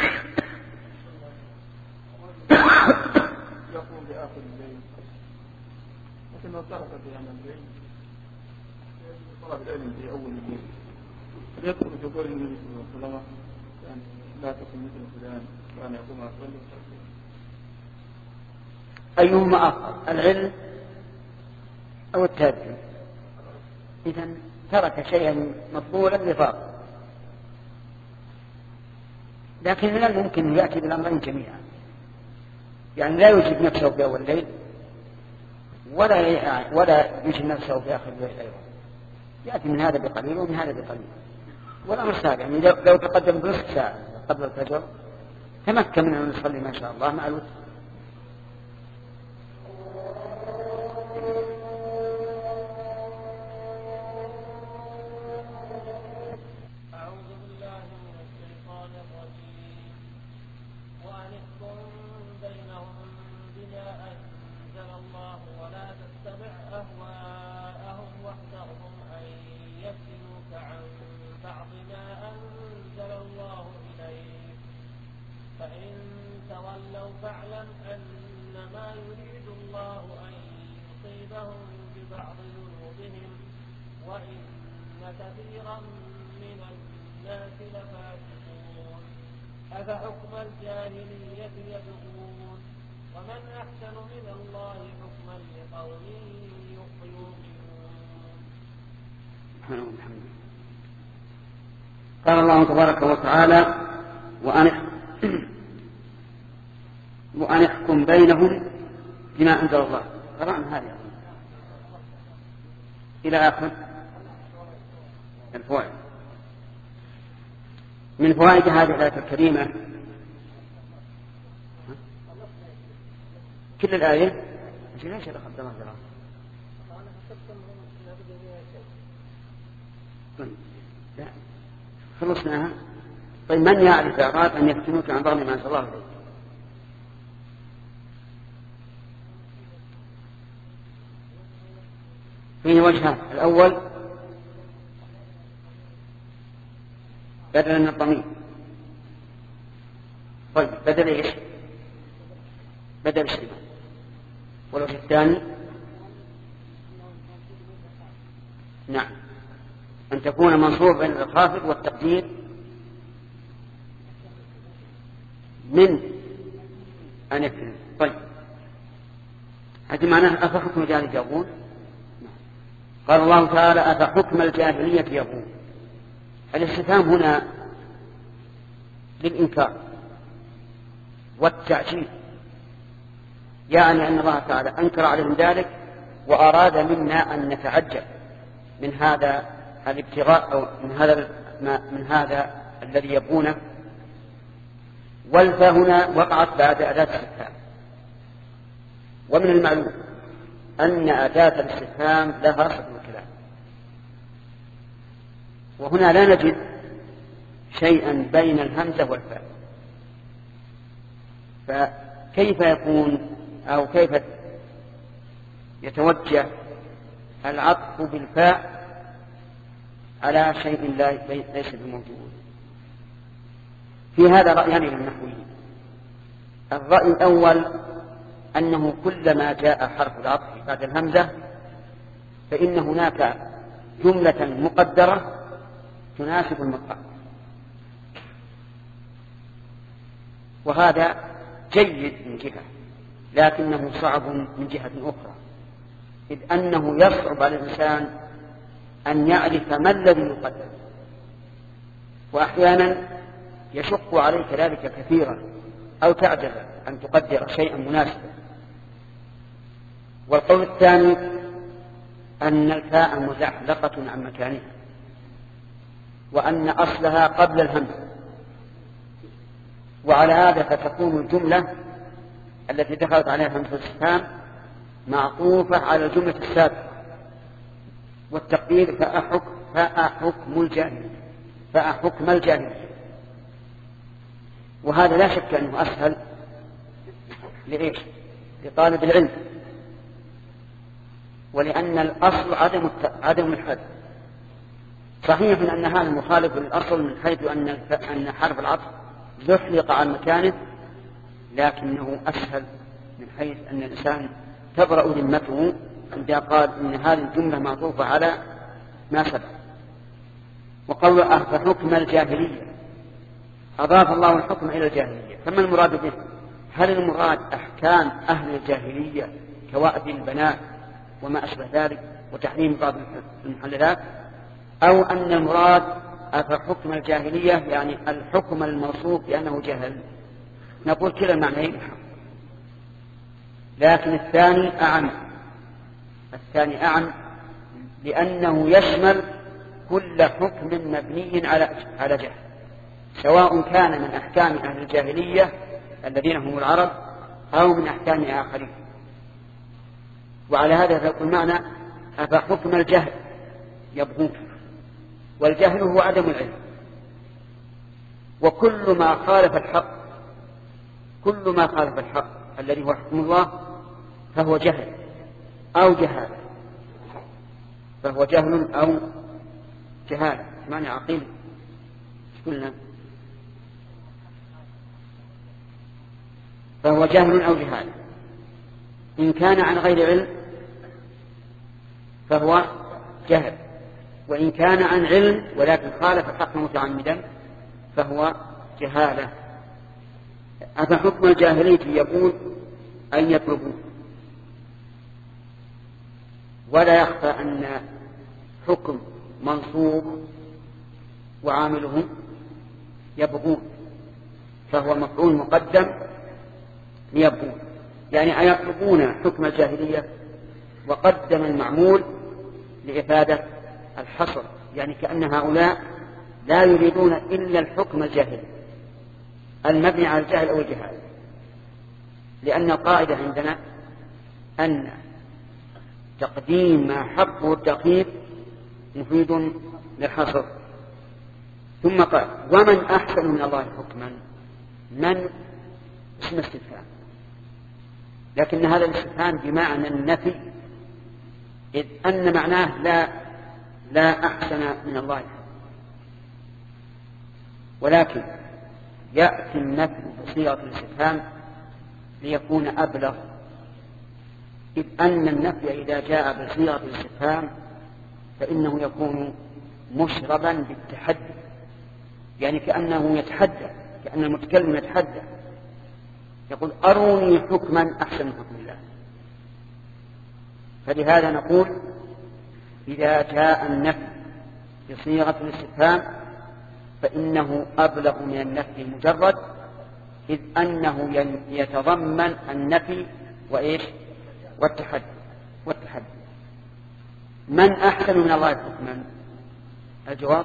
S5: يقوم بآخر الليل لكن لو ترك قيام الليل طلب العلم في أول الليل يذكر في قول النبي صلى الله عليه وسلم يعني لا تكن مثل فلان وأن يقوم أصلي.
S1: أيهما أفضل العلم أو التهجد؟ إذن ترك شيئا مطلولا لفاضل، لكن من الممكن أن يأتي بالأمرين جميعا، يعني لا يجد نفسه في أول الليل ولا يجد نفسه في آخر الليل أيضا، يأتي من هذا بقليل ومن هذا بقليل. والأمر سابق، يعني لو تقدم بنصف ساعة قبل الفجر تمكن من أن يصلي ما شاء الله مع الوتر.
S2: فاعلم أنما يريد الله أن يصيبهم ببعض ذنوبهم وإن كثيرا من الناس لفاسقون أفحكم الجاهلية يبغون ومن أحسن من الله حكما لقوم يوقنون.
S1: قال الله تبارك وتعالى وأن يحكم بينهم بما أنزل الله. قرأنا هذه إلى آخر الفوائد. من فوائد هذه الآية الكريمة كل الآية ليش أخذ الله لا خلصناها. طيب من يعرف أراد أن يفتنوك عن بعض ما أنزل الله عليك؟ فيه وجهان. الأول بدلا من الضمير. طيب بدل إيش؟ بدل الشمال. والوجه الثاني نعم أن تكون منصوب بين الخافض والتقدير من أن يكون. طيب هذا معناه أفحكم الجاهلية يبغون. قال الله تعالى أفحكم الجاهلية يبغون. الاستفهام هنا للإنكار والتعجيل، يعني أن الله تعالى أنكر عليهم ذلك وأراد منا أن نتعجب من هذا الابتغاء أو من هذا الذي يبغونه. والفاء هنا وقعت بعد أداة الاستفهام، ومن المعلوم أن أداة الاستفهام لها صدر الكلام، وهنا لا نجد شيئا بين الهمزة والفاء، فكيف يكون أو كيف يتوجه العطف بالفاء على شيء ليس بموجود؟ في هذا رأيان للنحويين. الرأي الأول أنه كلما جاء حرف العطف بعد الهمزة فإن هناك جملة مقدرة تناسب المقام، وهذا جيد من جهة، لكنه صعب من جهة أخرى، إذ أنه يصعب على الإنسان أن يعرف ما الذي يقدر، وأحيانا يشق عليك ذلك كثيرا أو تعجز أن تقدر شيئا مناسبا. والقول الثاني أن الفاء مزحلقة عن مكانها، وأن أصلها قبل الهمزة، وعلى هذا فتكون الجملة التي دخلت عليها همزة الاستفهام معطوفة على الجملة السابقة، والتقدير فأحكم الجاهلية. وهذا لا شك أنه أسهل لإيش؟ لطالب العلم، ولأن الأصل عدم الحد. صحيح أن هذا مخالف للأصل من حيث أن حرف العطف زحلق عن مكانه، لكنه أسهل من حيث أن الإنسان تبرأ ذمته عندما قال إن هذه الجملة معطوفة على ما سبق. وقول أفحكم الجاهلية، أضاف الله الحكم إلى الجاهلية، فما المراد به؟ هل المراد أحكام أهل الجاهلية كوأد البنات وما أشبه ذلك وتحريم بعض المحللات، أو أن المراد أفحكم الجاهلية يعني الحكم الموصوف بأنه جهل؟ نقول كلا المعنيين، لكن الثاني أعم لأنه يشمل كل حكم مبني على جهل، سواء كان من أحكام أهل الجاهلية الذين هم العرب أو من أحكام آخرين. وعلى هذا فيكون معنى أفحكم الجهل يبغون، والجهل هو عدم العلم، وكل ما خالف الحق الذي هو حكم الله فهو جهل أو جهالة، فهو جهل أو جهالة. معنى عقيل قلنا فهو جهل أو جهالة. إن كان عن غير علم فهو جهل، وإن كان عن علم ولكن خالف الحق متعمدا فهو جهالة. أفحكم الجاهلية يقول أن يطلبون، ولا يخفى أن حكم منصوب وعامله يبغون، فهو مفعول مقدم ليبغون، يعني أيطلبون حكم الجاهلية، وقدم المعمول لإفادة الحصر، يعني كأن هؤلاء لا يريدون إلا الحكم الجاهلي المبني على الجهل أو الجهال، لأن القاعدة عندنا أن تقديم ما حقه التأخير مفيد للحصر. ثم قال ومن أحسن من الله حكما، من اسم استفهام، لكن هذا الاستفهام بمعنى النفي، إذ أن معناه لا أحسن من الله حكما. ولكن يأتي النفي بصيغة الاستفهام ليكون أبلغ، إذ أن النفي إذا جاء بصيغة الاستفهام فإنه يكون مشربا بالتحدي، يعني كأنه يتحدى، كأن المتكلم يتحدى يقول أروني حكما أحسن من حكم الله. فلهذا نقول إذا جاء النفي بصيغة الاستفهام فإنه أبلغ من النفي المجرد، إذ أنه يتضمن النفي وإيش والتحدي. من أحسن من الله حكما؟ الجواب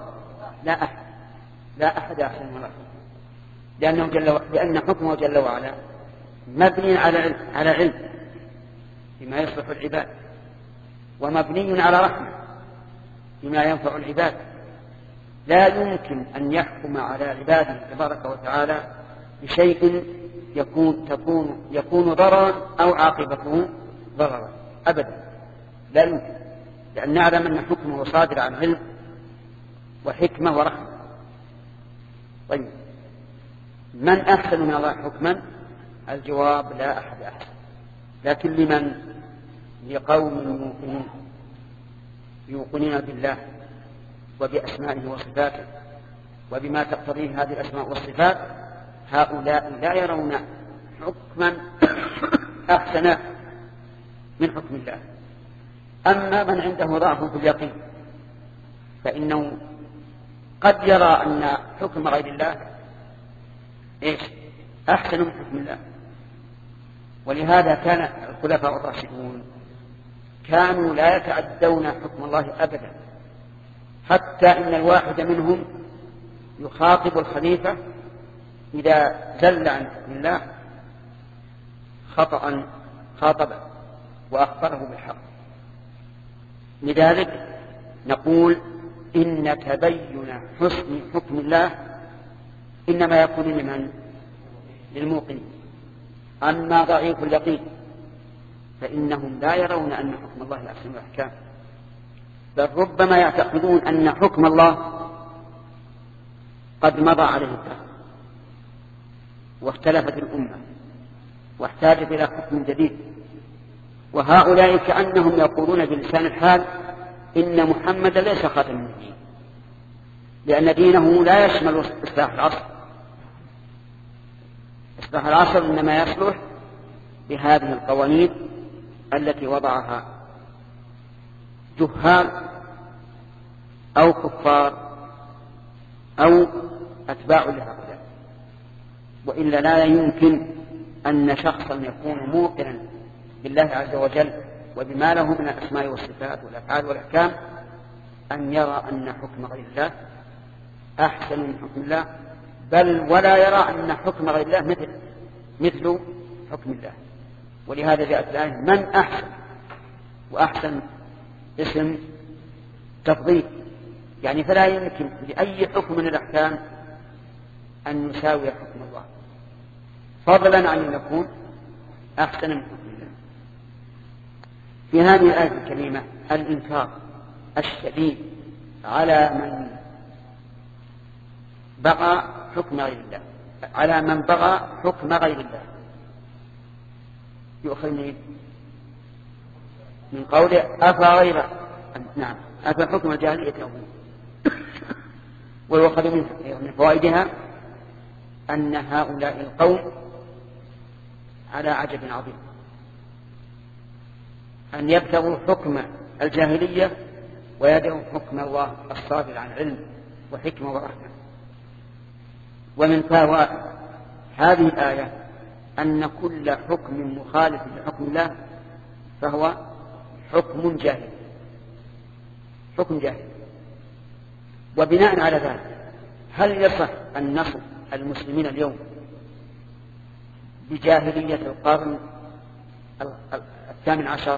S1: لا أحد أحسن من الله حكما، لأن حكمه جل وعلا مبني على علم بما يصلح العباد، ومبني على رحمة بما ينفع العباد. لا يمكن أن يحكم على عباده تبارك وتعالى بشيء يكون ضررا أو عاقبته ضررا أبدا، لا يمكن، لأن نعلم أن حكمه صادر عن علم وحكمة ورحمة. طيب، من أحسن من الله حكما؟ الجواب لا أحد أحسن، لكن لمن؟ لقوم يوقنون بالله وبأسمائه وصفاته وبما تقتضيه هذه الأسماء والصفات، هؤلاء لا يرون حكما أحسن من حكم الله. أما من عنده ضعف في اليقين فإنه قد يرى أن حكم غير الله أحسن من حكم الله. ولهذا كان الخلفاء الراشدون كانوا لا يتعدون حكم الله أبدا، حتى إن الواحد منهم يخاطب الخليفة إذا زل عن حكم الله خطأ خاطبه وأخبره بالحق. لذلك نقول إن تبين حسن حكم الله إنما يكون للموقنين. أما ضعيف اليقين فإنهم لا يرون أن حكم الله أحسن الأحكام، بل ربما يعتقدون أن حكم الله قد مضى عليه الدهر واختلفت الأمة واحتاجت إلى حكم جديد. وهؤلاء كأنهم يقولون بلسان الحال إن محمدا ليس خاتم النبيين، لأن دينه لا يشمل إصلاح العصر. إصلاح العصر إنما يصلح بهذه القوانين التي وضعها جهال أو كفار أو أتباع لهؤلاء، وإلا لا يمكن أن شخصا يكون موقنا بالله عز وجل وبما له من الأسماء والصفات والأفعال والأحكام أن يرى أن حكم غير الله أحسن من حكم الله، بل ولا يرى أن حكم غير الله مثل حكم الله. ولهذا جاءت الآية من أحسن، وأحسن اسم تفضيل، يعني فلا يمكن لأي حكم من الأحكام أن يساوي حكم الله، فضلا عن أن يكون أحسن من حكم الله. في هذه الآية الكريمة الإنكار الشديد على من بغى حكم غير الله، على من بغى حكم غير الله. يؤخذ من قوله أفغير، نعم، أفحكم الجاهلية يبغون. ويؤخذ من فوائدها أن هؤلاء القوم على عجب عظيم، أن يبتغوا حكم الجاهلية ويدعوا حكم الله الصادر عن علم وحكمة ورحمة. ومن فوائد هذه الآية أن كل حكم مخالف لحكم الله فهو حكم جاهل، حكم جاهل. وبناء على ذلك هل يصح أن نصف المسلمين اليوم بجاهلية القرن 18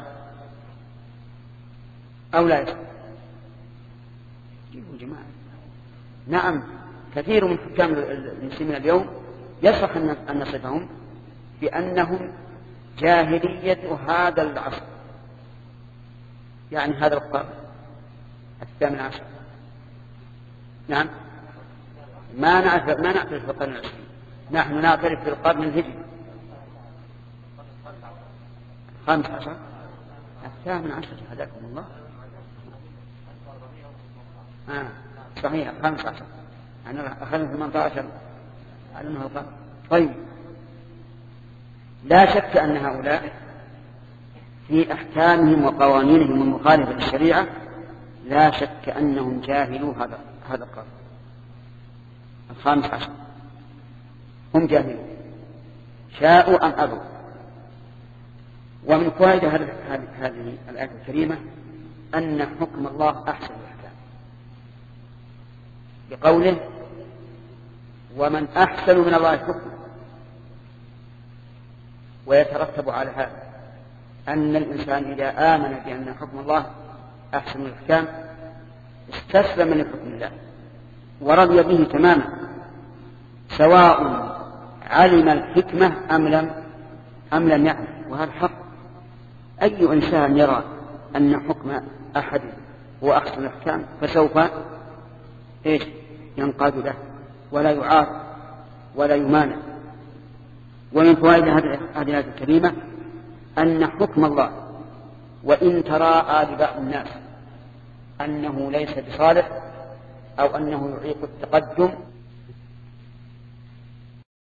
S1: أو لا يصح؟ جيبوا جماعة. نعم، كثير من حكام المسلمين اليوم يصح أن نصفهم بأنهم جاهلية هذا العصر، يعني هذا القرن 18. نعم، ما نعترف في القرن العشرين، نحن نعترف في القرن الهجري 15 18 هداكم الله. صحيح 15 أنا أخذنا 18 علمها القرن. طيب لا شك أن هؤلاء في أحكامهم وقوانينهم المخالفة للشريعة لا شك أنهم جاهلوا هذا القرن 15 هم جاهلون شاءوا أم أبوا. ومن فوائد هذه الآية الكريمة أن حكم الله أحسن الأحكام بقوله ومن أحسن من الله حكما. ويترتب على هذا أن الإنسان إذا آمن بأن حكم الله أحسن الأحكام استسلم لحكم الله ورضي به تماما سواء علم الحكمة أم لم يعلم. وهذا حق. أي إنسان يرى أن حكم أحد هو أحسن الأحكام فسوف ينقاد له ولا يعارض ولا يمانع. ومن فوائد هذه الآية الكريمة أن حكم الله وإن تراءى لبعض الناس أنه ليس بصالح أو أنه يعيق التقدم